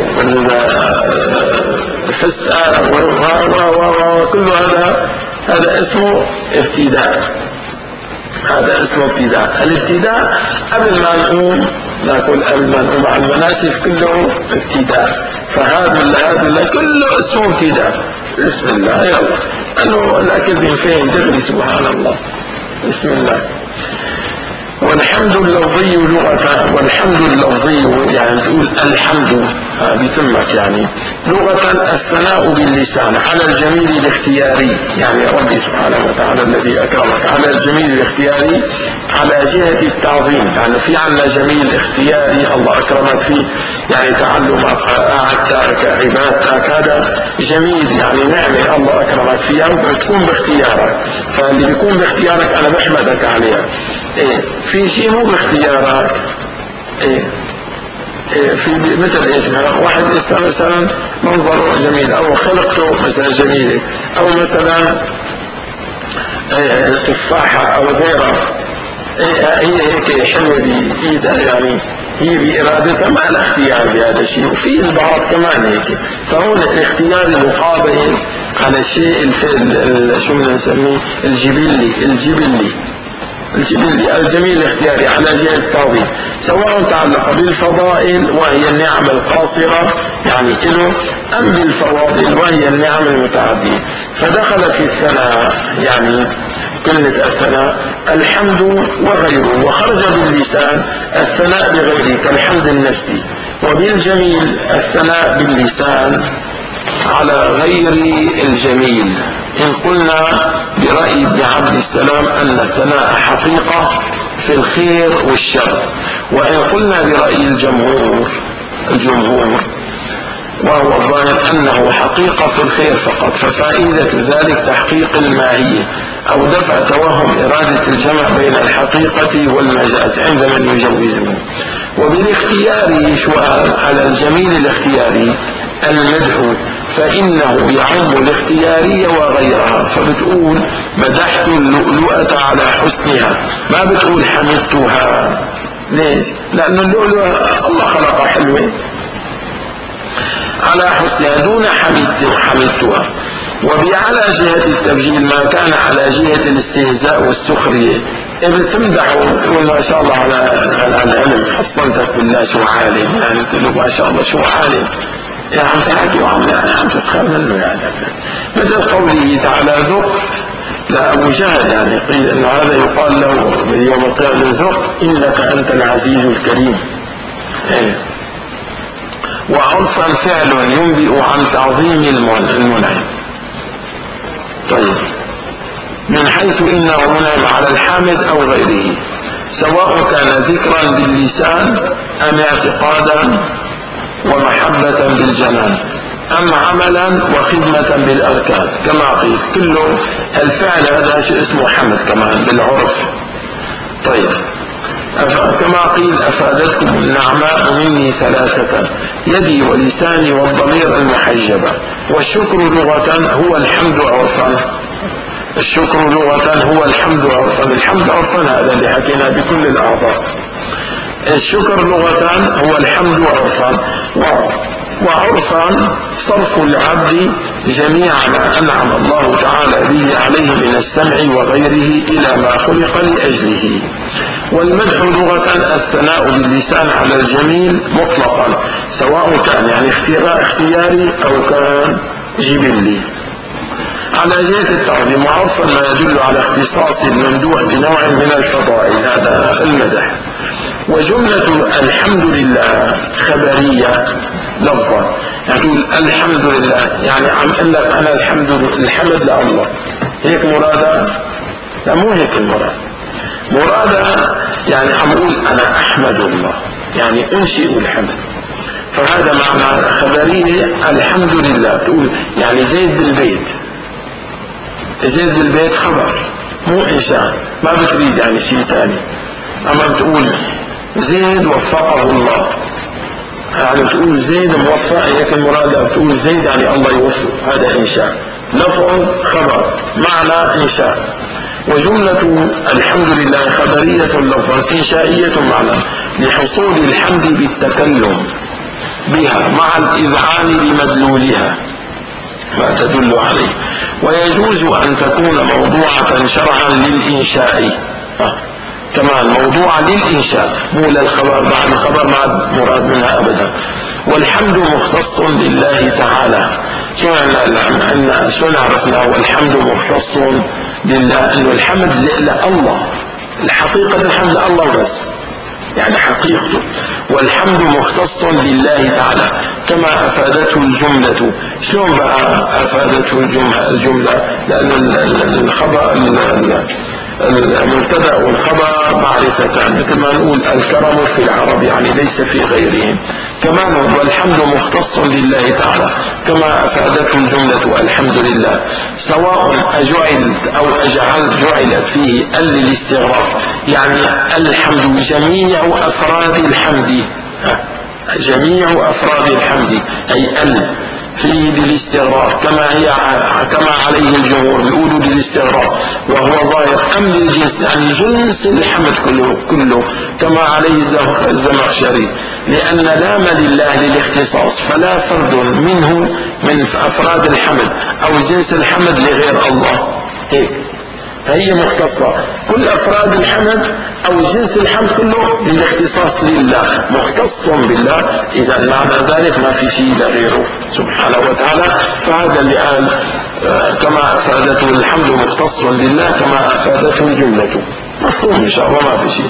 والفسقة وكل هذا اسمه ابتداء، هذا اسمه ابتداء. الابتداء قبل ما نقوم ناكل، قبل ما نقوم على المناسك كله ابتداء. فهذا كله اسمه ابتداء. بسم الله يلا، انه الاكل بينفين دغري سبحان الله، بسم الله. والحمد اللفظي لغة، والحمد اللفظي يعني تقول الحمد بتمك، يعني لغة الثناء باللسان على الجميل الاختياري، يعني ربي سبحانه وتعالى الذي أكرمك على الجميل الاختياري على جهة التعظيم. يعني في عنا جميل اختياري الله أكرمك فيه، يعني تعلمك قراءتك عبادتك هذا جميل، يعني نعمة الله أكرمك فيها وبتكون باختيارك. فاللي بيكون باختيارك أنا بحمدك عليها. إيه في شيء مو باختيارك، إيه في مثل ايش؟ واحد مثلا منظره جميل او خلقته مثلا جميله، او مثلا تفاحه او غيرها، هي هيك حلوه بايدها، يعني هي بارادتها ما لها اختيار بهذا الشيء. وفي البعض كمان هيك، فهون الاختيار المقابل على الشيء شو بدنا نسميه الجبلي الجميل الاختياري على جهة التعظيم، سواء تعلق بالفضائل وهي النعم القاصرة يعني له، أم بالفواضل وهي النعم المتعدية. فدخل في الثناء يعني كلمة الثناء الحمد وغيره، وخرج باللسان الثناء بغيره كالحمد النفسي، وبالجميل الثناء باللسان على غير الجميل. إن قلنا برأي ابن عبد السلام أن الثناء حقيقة في الخير والشر، وإن قلنا برأي الجمهور وهو الظاهر أنه حقيقة الخير فقط، ففائدة ذلك تحقيق الماهية أو دفع توهم إرادة الجمع بين الحقيقة والمجاز عند من يجوزه. وبالاختيار سؤال على الجميل الاختياري المدح، فإنه يعم الاختيارية وغيرها، فبتقول مدحت اللؤلؤة على حسنها، ما بتقول حمدتها. ليش؟ لأن اللؤلؤة الله خلقها حلوة على حسنها دون حمدتها. وبعلى جهة التبجيل ما كان على جهة الاستهزاء والسخرية، إذا تمدحوا تقول ما شاء الله على العلم، حصنتك بالله شو عالم، يعني تقول ما شاء الله شو عالم، يعني عم تحكي عم تسخر منه. يعني مثل قوله تعالى ذق لأبو جهل، يعني قيل إن هذا يقال له يوم القيامة ذق إنك أنت العزيز الكريم. وعرفا فعل ينبئ عن تعظيم المنعم. طيب، من حيث إنه منعم على الحامد أو غيره، سواء كان ذكرا باللسان أم اعتقادا ومحبة بالجنان أم عملا وخدمة بالأركان، كما قيل كله الفعل هذا شيء اسمه حمد كمان بالعرف. طيب، كما قيل أفادتكم النعماء مني ثلاثة، يدي ولساني والضمير المحجبة. والشكر لغة هو الحمد عرفا، الشكر لغة هو الحمد عرفا، الحمد عرفا هذا اللي حكينا بكل الأعضاء. الشكر لغة هو الحمد عرفا، وعرفا صرف العبد جميع ما أنعم الله تعالى به عليه من السمع وغيره إلى ما خلق لأجله. والمدح لغة الثناء باللسان على الجميل مطلقا، سواء كان يعني اختياري أو كان جبلي. على جهة التعظيم، وعرفا ما يدل على اختصاص الممدوح بنوع من الفضائل، هذا المدح. وجملة الحمد لله خبرية لفظا، يعني الحمد لله يعني عم قل لك أنا الحمد لله، هيك مرادة؟ لا، مو هيك المراد. مرادة يعني عم أقول أنا أحمد الله، يعني أنشئ الحمد، فهذا معنى خبرية. الحمد لله تقول يعني زيد بالبيت، زيد بالبيت خبر مو إنشاء، ما بتريد يعني شيء ثاني. أما بتقول زيد وفقه الله، يعني بتقول زيد موفق، هيك المراد. بتقول زيد يعني الله يوفق، هذا إنشاء. لفظ خبر معنى إنشاء. وجملة الحمد لله خبرية لفظا إنشائية معنى، لحصول الحمد بالتكلم بها مع الإذعان لمدلولها ما تدل عليه. ويجوز أن تكون موضوعة شرعا للإنشاء، كمان موضوعة للإنشاء مو للخبر، بعد الخبر ما مراد منها أبدا. والحمد مختص لله تعالى، شو عرفنا والحمد مختص لله، انه الحمد لله، الحقيقة الحمد الله بس، يعني حقيقته. والحمد مختص لله تعالى كما أفادته الجملة. شلون بقى أفادته الجملة؟ لأن الخبر المبتدأ والخبر معرفتان، مثل ما نقول الكرم في العرب يعني ليس في غيرهم. كمان والحمد مختص لله تعالى كما أفادته الجملة الحمد لله، سواء أجعلت أو جعلت فيه للاستغراق، يعني الحمد جميع أفراد الحمد، جميع أفراد الحمد أي فيه للاستغراق، كما عليه الجمهور بيقولوا للاستغراق وهو ظاهر، أم للجنس يعني جنس الحمد كله كما عليه الزمخشري، لأن لام لله للاختصاص، فلا فرد منه من أفراد الحمد أو جنس الحمد لغير الله، هيك هي مختصة. كل أفراد الحمد أو جنس الحمد كله للاختصاص لله، مختص بالله، إذا معنى ذلك ما في شيء لغيره سبحانه وتعالى. فهذا اللي قال كما أفادته الحمد مختص لله كما أفادته الجملة، مفهوم إن شاء الله، ما في شيء.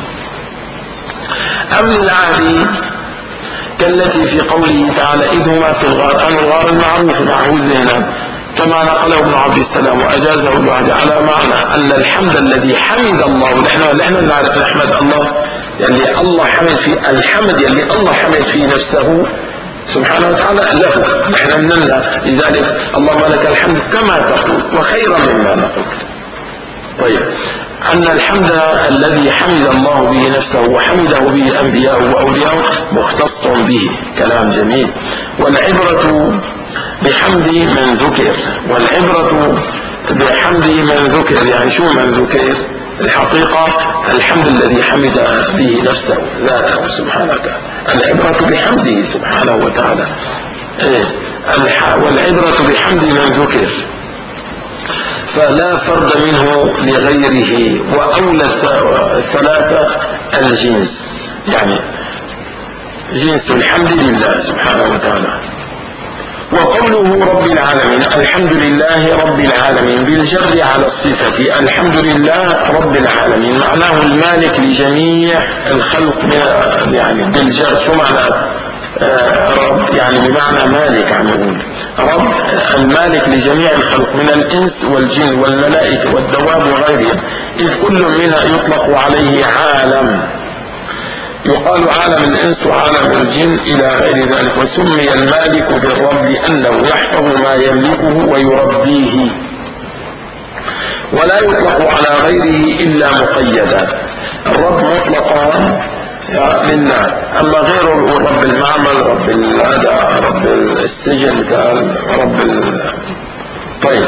أم للعهد كالتي في قوله تعالى إذ هما في الغار، الغار المعروف المعهود هنا كما نقله ابن عبد السلام وأجازه الوحد، على معنى أن الحمد الذي حمد الله، نحن نعرف نحمد الله، يعني الله حمد في الحمد يلي الله حمد في نفسه سبحانه وتعالى له، نحن مننا. لذلك اللهم لك الحمد كما تقول وخيرا مما نقول. طيب، أن الحمد الذي حمد الله به نفسه وحمده به أنبياءه وأولياءه مختص به، كلام جميل. والعبرة بحمد من ذكر، والعبرة بحمد من ذكر، يعني شو من ذكر؟ الحقيقة الحمد الذي حمد به نفسه ذاته سبحانه وتعالى، العبرة بحمده سبحانه وتعالى. والعبرة بحمد من ذكر، فلا فرد منه لغيره. وأولى الثلاثة الجنس، يعني جنس الحمد لله سبحانه وتعالى. وقوله رب العالمين، الحمد لله رب العالمين بالجر على الصفة، الحمد لله رب العالمين معناه المالك لجميع الخلق، يعني بالجر شو معنى رب؟ يعني بمعنى مالك، عم يقول رب المالك لجميع الخلق من الإنس والجن والملائكة والدواب وغيرهم، إذ كل منها يطلق عليه عالم، يقال عالم الإنس وعالم الجن إلى غير ذلك. وسمي المالك بالرب لأنه يحفظ ما يملكه ويربيه، ولا يطلق على غيره إلا مقيدا. الرب مطلقا لله، أما غيره رب المعمل، رب الأداء، رب السجن، رب طيب،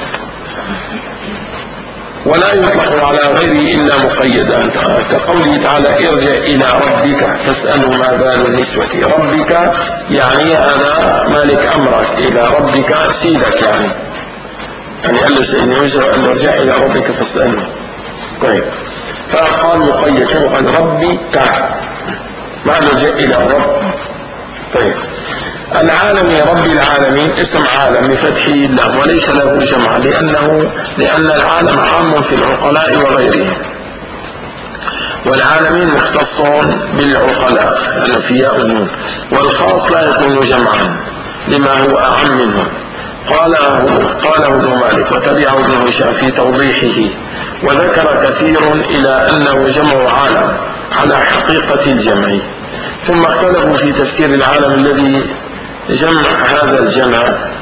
ولا يطلق على غيره إلا مقيدا، كقوله تعالى ارجع إلى ربك فاسأله ما بال النسوة. ربك يعني هذا مالك أمرك، إلى ربك سيدك، يعني قال له سيدنا يوسف أن ارجع إلى ربك فاسأله. طيب، فقال مقيد كما قال ربك، ما ارجع إلى الرب. طيب، العالم رب العالمين اسم عالم بفتح اللام وليس له جمع، لأن العالم عام في العقلاء وغيرهم، والعالمين مختصون بالعقلاء الأنفياء النون، والخاص لا يكون جمعا لما هو أعم منه. قاله ابن مالك وتبعه ابن هشام في توضيحه، وذكر كثير إلى أنه جمع عالم على حقيقة الجمع. ثم اختلفوا في تفسير العالم الذي جمع هذا الجمع،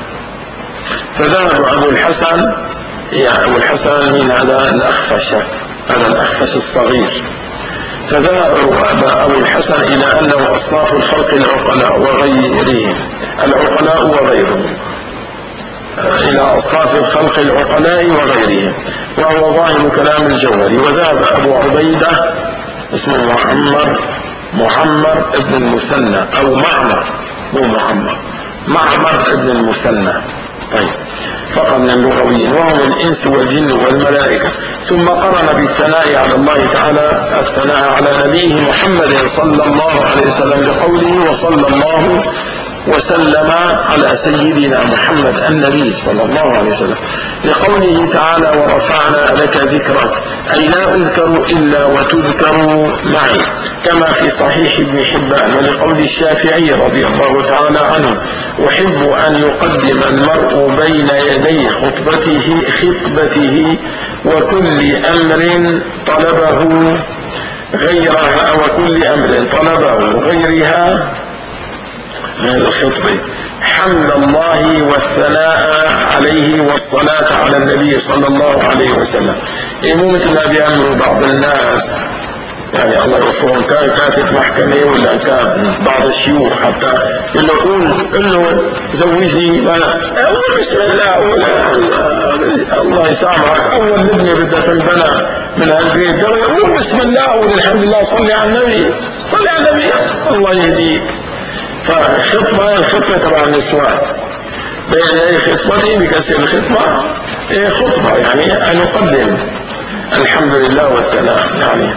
فذهب أبو الحسن، يعني أبو الحسن من هذا الأخفش، هذا الأخفش الصغير، فذهب أبو الحسن إلى أنه أصناف الخلق العقلاء وغيرهم، العقلاء وغيرهم، إلى أصناف الخلق العقلاء وغيرهم، وهو ظاهر كلام الجوهري. وذهب أبو عبيدة اسمه معمر ابن المثنى، أو معمر، مو معمر ابن المثنى. طيب، فقط من اللغويين، وهم الإنس والجن والملائكة. ثم قرن بالثناء على الله تعالى الثناء على نبيه محمد صلى الله عليه وسلم بقوله وصلى الله وسلم على سيدنا محمد النبي صلى الله عليه وسلم، لقوله تعالى ورفعنا لك ذكرك، أي لا أذكر إلا وتذكر معي، كما في صحيح ابن حبان. ولقول الشافعي رضي الله تعالى عنه أحب أن يقدم المرء بين يدي خطبته وكل أمر طلبه غيرها، وكل أمر طلبه غيرها غير الخطبة، حمد الله والثناء عليه والصلاة على النبي صلى الله عليه وسلم. مو مثل ما بيعملوا بعض الناس، يعني الله يوفقهم، كان كاتب محكمة ولا كان بعض الشيوخ حتى يقول له زوجني، بسم الله الله يسامحك، أول لبنة بدها تنبنى من هالبيت يقول بسم الله والحمد لله، صلي على النبي، صلي على النبي، الله يهديك. الخطبة تبع النسوان بين يدي خطبتي بكسر الخطبة خطبة، يعني أن يقدم الحمد لله والثناء يعني.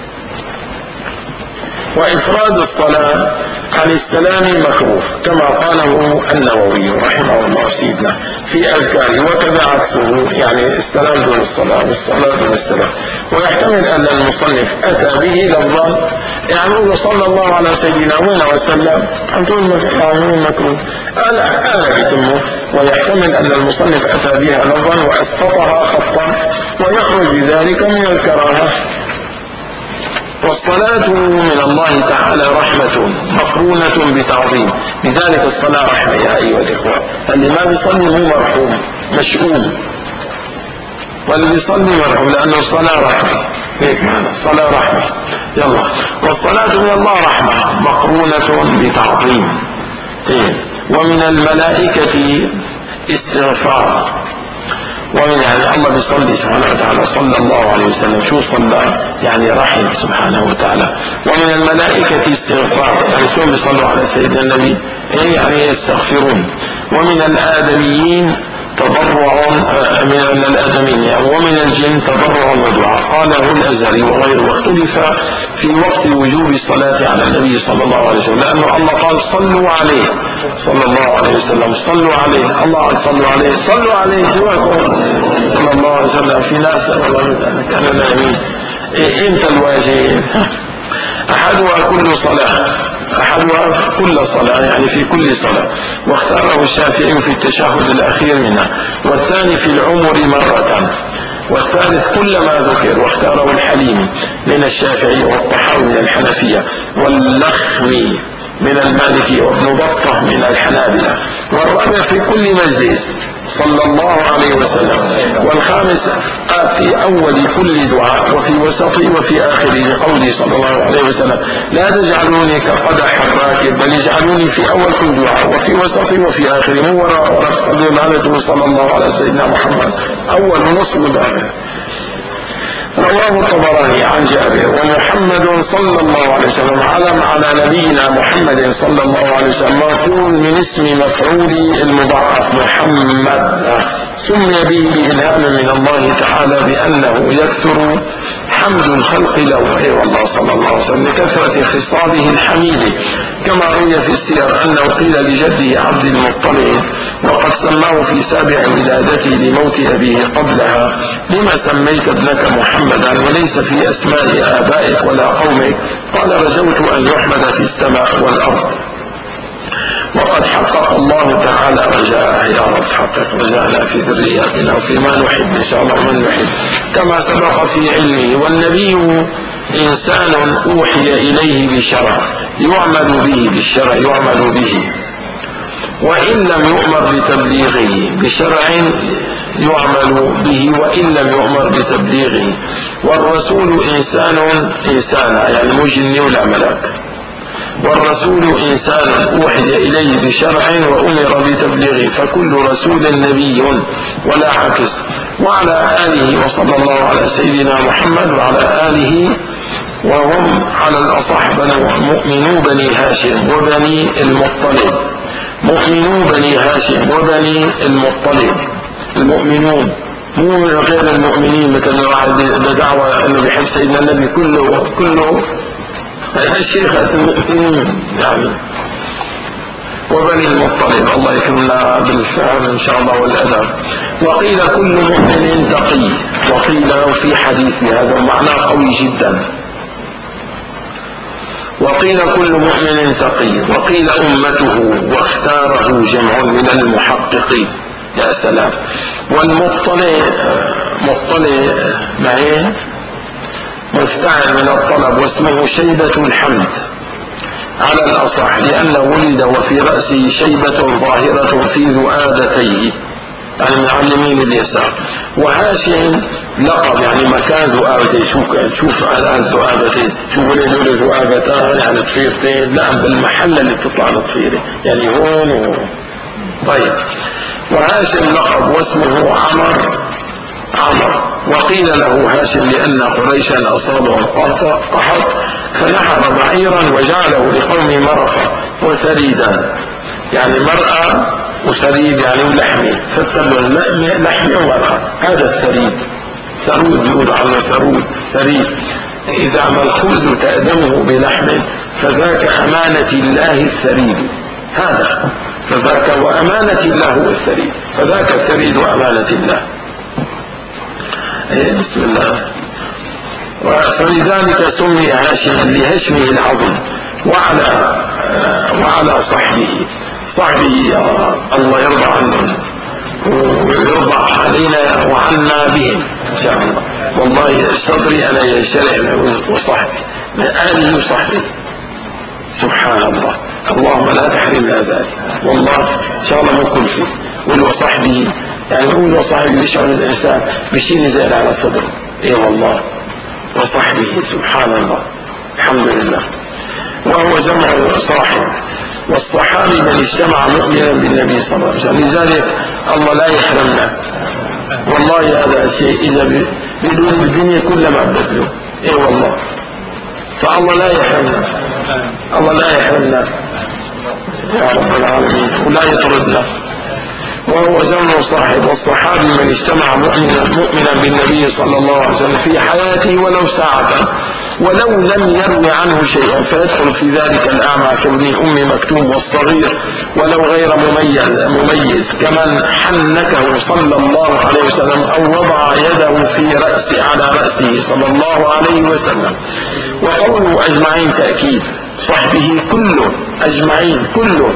وإفراد الصلاة عن السلام مكروه كما قاله النووي رحمه الله سيدنا في أذكاره، وكذا عكسه، يعني السلام دون الصلاة والصلاة دون السلام. ويحتمل أن المصنف أتى به لفظا، يعني صلى الله على سيدنا وسلم، أن تقول مكروه الآن يتمه. ويحتمل أن المصنف أتى بها لفظا وأسقطها خطا، ويخرج بذلك من الكراهة. والصلاة من الله تعالى رحمة مقرونة بتعظيم، لذلك الصلاة رحمة يا أيها الإخوة. اللي ما بيصلي هو مرحوم مشؤوم، واللي بيصلي مرحوم لأنه الصلاة رحمة. هيك معنى الصلاة رحمة. يلا، والصلاة من الله رحمة مقرونة بتعظيم. ومن الملائكة استغفار. ومن يعني الله بيصلي سبحانه وتعالى، صلى الله عليه وسلم، شو صلى يعني رحم سبحانه وتعالى. ومن الملائكة استغفار، يعني شو بيصلوا على سيدنا النبي يعني يستغفرون. ومن الآدميين تضرع، من الآدمين يعني، ومن الجن تضرع ودعاء. قاله الأزهري وغيره. واختلف في وقت وجوب الصلاة على النبي صلى الله عليه وسلم، لأنه الله قال صلوا عليه صلى الله عليه وسلم، صلوا عليه. الله قال صلوا عليه، صلوا عليه صلى الله عليه وسلم. في ناس كانوا نايمين. امتى الواجب؟ أحدها كل صلاة، أحدها كل صلاة يعني في كل صلاة، واختاره الشافعي في التشهد الأخير منها، والثاني في العمر مرة، والثالث كل ما ذكر، واختاره الحليمي من الشافعي، والطحاوي من الحنفية، واللخمي من المالكي، وابن بطة من الحنابلة، والرابع في كل مجلس صلى الله عليه وسلم، والخامس في أول كل دعاء، وفي وسطه وفي آخره، قوله صلى الله عليه وسلم لا تجعلوني كقدح الراكب، بل اجعلوني في أول كل دعاء وفي وسطه وفي آخره. هو رأى صلى الله على سيدنا محمد أول ونصف الآخر. رواه الطبراني عن جابر. ومحمد صلى الله عليه وسلم علم على نبينا محمد صلى الله عليه وسلم مأخوذ من اسم مفعول المضاعف محمد، سمي به بإلهام من الله تعالى بأنه يكثر حمد الخلق له، أي والله صلى الله عليه وسلم، لكثرة خصاله الحميد، كما روي في السير أنه قيل لجده عبد المطلب وقد سماه في سابع ولادته لموت أبيه قبلها لما سميت ابنك محمدا وليس في أسماء آبائك ولا قومك؟ قال رجوت أن يحمد في السماء والأرض. وقد حقق الله تعالى رجاءه، يا رب حقق رجاءنا في ذرياتنا وفيما نحب إن شاء الله ومن نحب، كما سبق في علمه. والنبي إنسان أوحي إليه بشرع يعمل به، بالشرع يعمل به، وإن لم يؤمر بتبليغه، بشرع يعمل به وإن لم يؤمر بتبليغه. والرسول إنسان يعني مجن ولا ملاك. والرسول إنسان أوحي إليه بشرع وأمر بتبليغه، فكل رسول نبي ولا عكس. وعلى آله، وصلى الله على سيدنا محمد وعلى آله، وهم على الأصح مؤمنو بني هاشم وبني المطلب، مؤمنو بني هاشم وبني المطلب، المؤمنون مو غير المؤمنين، مثل واحد دعوة انه بيحب سيدنا النبي كله الشيخ المؤمنين يعني. وبني المطلب، الله يكرمنا بالفهم ان شاء الله والادب. وقيل كل مؤمن تقي، وقيل في حديث هذا معناه قوي جدا. وقيل كل مؤمن تقي، وقيل أمته، واختاره جمع من المحققين. يا سلام. والمطلع معي مفتعل من الطلب، واسمه شيبة الحمد على الأصح، لأنه ولد وفي رأسه شيبة ظاهرة في ذؤابتيه، يعني من على اليمين واليسار. وهاشم لقب يعني مكان ذؤابتين. شوف الآن ذؤابتين، شوفوا لي ذؤابتان يعني طفيرتين، لا بالمحل اللي تطلع الطفيرة يعني هون طيب. وهاشم لقب، واسمه عمر. وقيل له هاشم لأن قريشا أصابهم قحط فنحر بعيرا وجعله لقوم مرقة وثريدا، يعني مرأة وثريد يعني ولحمي، فاتبعوا لحمي ومرأة، هذا الثريد. ثرود يقول عنه ثريد. إذا ما الخبز تأدمه بلحم فذاك أمانة الله الثريد، هذا فذاك وأمانة الله الثريد، فذاك الثريد وأمانة الله. بسم الله. فلذلك سمي هاشم لهشمه العظيم. وعلى صحبه الله يرضى عنهم ويرضى علينا وعنا بهم ان شاء الله. والله صدري انا ينشرح وصحبي من آله وصحبه. سبحان الله. اللهم لا تحرمنا ذلك والله إن شاء الله نكون فيه. وصحبه يعني نقول وصحبه يشعر الإنسان بشيء زائد على صدره. إيه والله وصحبه سبحان الله الحمد لله. وهو جمع صاحب. والصحابي من اجتمع مؤمنا بالنبي صلى الله عليه وسلم. لذلك الله لا يحرمنا والله هذا شيء إذا بدون الدنيا كلما بدله. إيه والله فالله لا يحرمنا. الله لا يحرمنا يا رب العالمين ولا يطردنا. وهو جمع صاحب. والصحابي من اجتمع مؤمنا بالنبي صلى الله عليه وسلم في حياته ولو ساعة ولو لم يروي عنه شيئا فيدخل في ذلك الأعمى كابن أم مكتوم والصغير ولو غير مميز كمن حنكه صلى الله عليه وسلم أو وضع يده في على رأسه صلى الله عليه وسلم. وقوله أجمعين تأكيد صحبه كله أجمعين كله.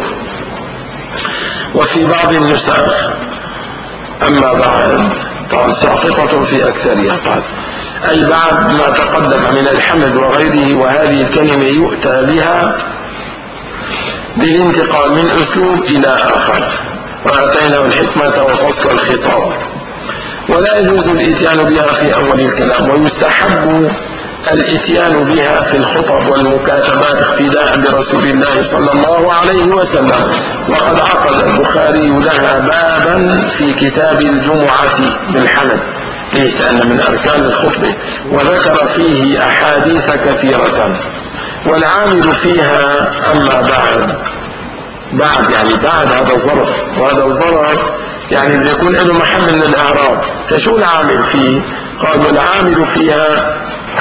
وفي بعض النسخ أما بعد طبعا ساقطة في أكثرها طبعا أي بعد ما تقدم من الحمد وغيره. وهذه الكلمة يؤتى بها بالانتقال من أسلوب إلى آخر. وآتيناه الحكمة وفصل الخطاب. ولا يجوز الإتيان بها في أول الكلام. ويستحب الاتيان بها في الخطب والمكاتبات اقتداء برسول الله صلى الله عليه وسلم. وقد عقد البخاري لها بابا في كتاب الجمعة بالحمد ليس أن من أركان الخطبة وذكر فيه أحاديث كثيرة. والعامل فيها أما بعد يعني بعد هذا الظرف. وهذا الظرف يعني بيكون له محل من الإعراب. فشو العامل فيه؟ قال والعامل فيها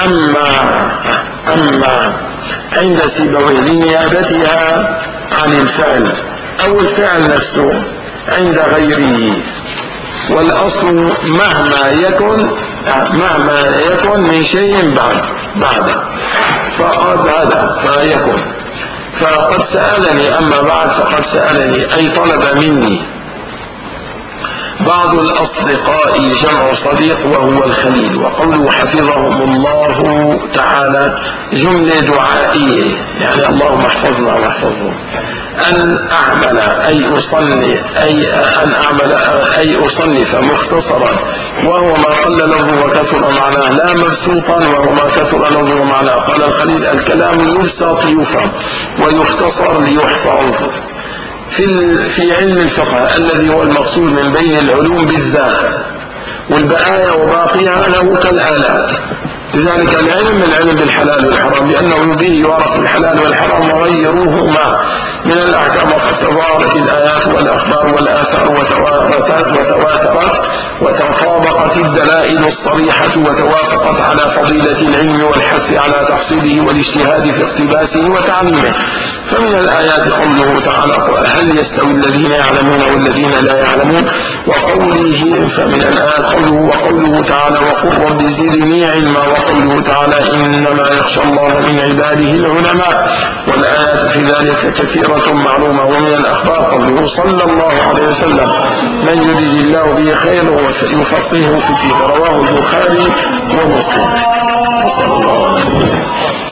أما عند سيبويه لنيابتها عن الفعل أو الفعل نفسه عند غيره. والأصل مهما يكن من شيء بعد فقد هذا فيكن. فقد سألني أما بعد فقد سألني أي طلب مني بعض الأصدقاء جمع صديق وهو الخليل. وقوله حفظهم الله تعالى جملة دعائية يعني اللهم احفظنا واحفظهم. أن أعمل أي أصنف مختصرا وهو ما قل لفظه وكثر معناه لا مبسوطا وهو ما كثر لفظه معناه. قال الخليل الكلام يبسط ليفهم ويختصر ليحفظ. في علم الفقه الذي هو المقصود من بين العلوم بالذات والبقايا وباقيها له كالآلات. لذلك العلم بالحلال والحرام لأنه به يعرف الحلال والحرام وغيروهما من الأحكام. وقد تظاهرت الآيات والأخبار والآثار وتواترت وتطابقت الدلائل الصريحة وتوافقت على فضيلة العلم والحث على تحصيله والاجتهاد في اقتباسه وتعلمه. فمن الآيات قوله تعالى هل يستوي الذين يعلمون والذين لا يعلمون. وقوله فمن الآيات وقوله تعالى وقل رب زدني علما. وقوله تعالى إنما يخشى الله من عباده العلماء. والآيات في ذلك كثيرة معلومة. ومن الأخبار قوله صلى الله عليه وسلم من يريد الله به خير يفقهه في الدين. رواه البخاري ومسلم. صلى الله عليه وسلم.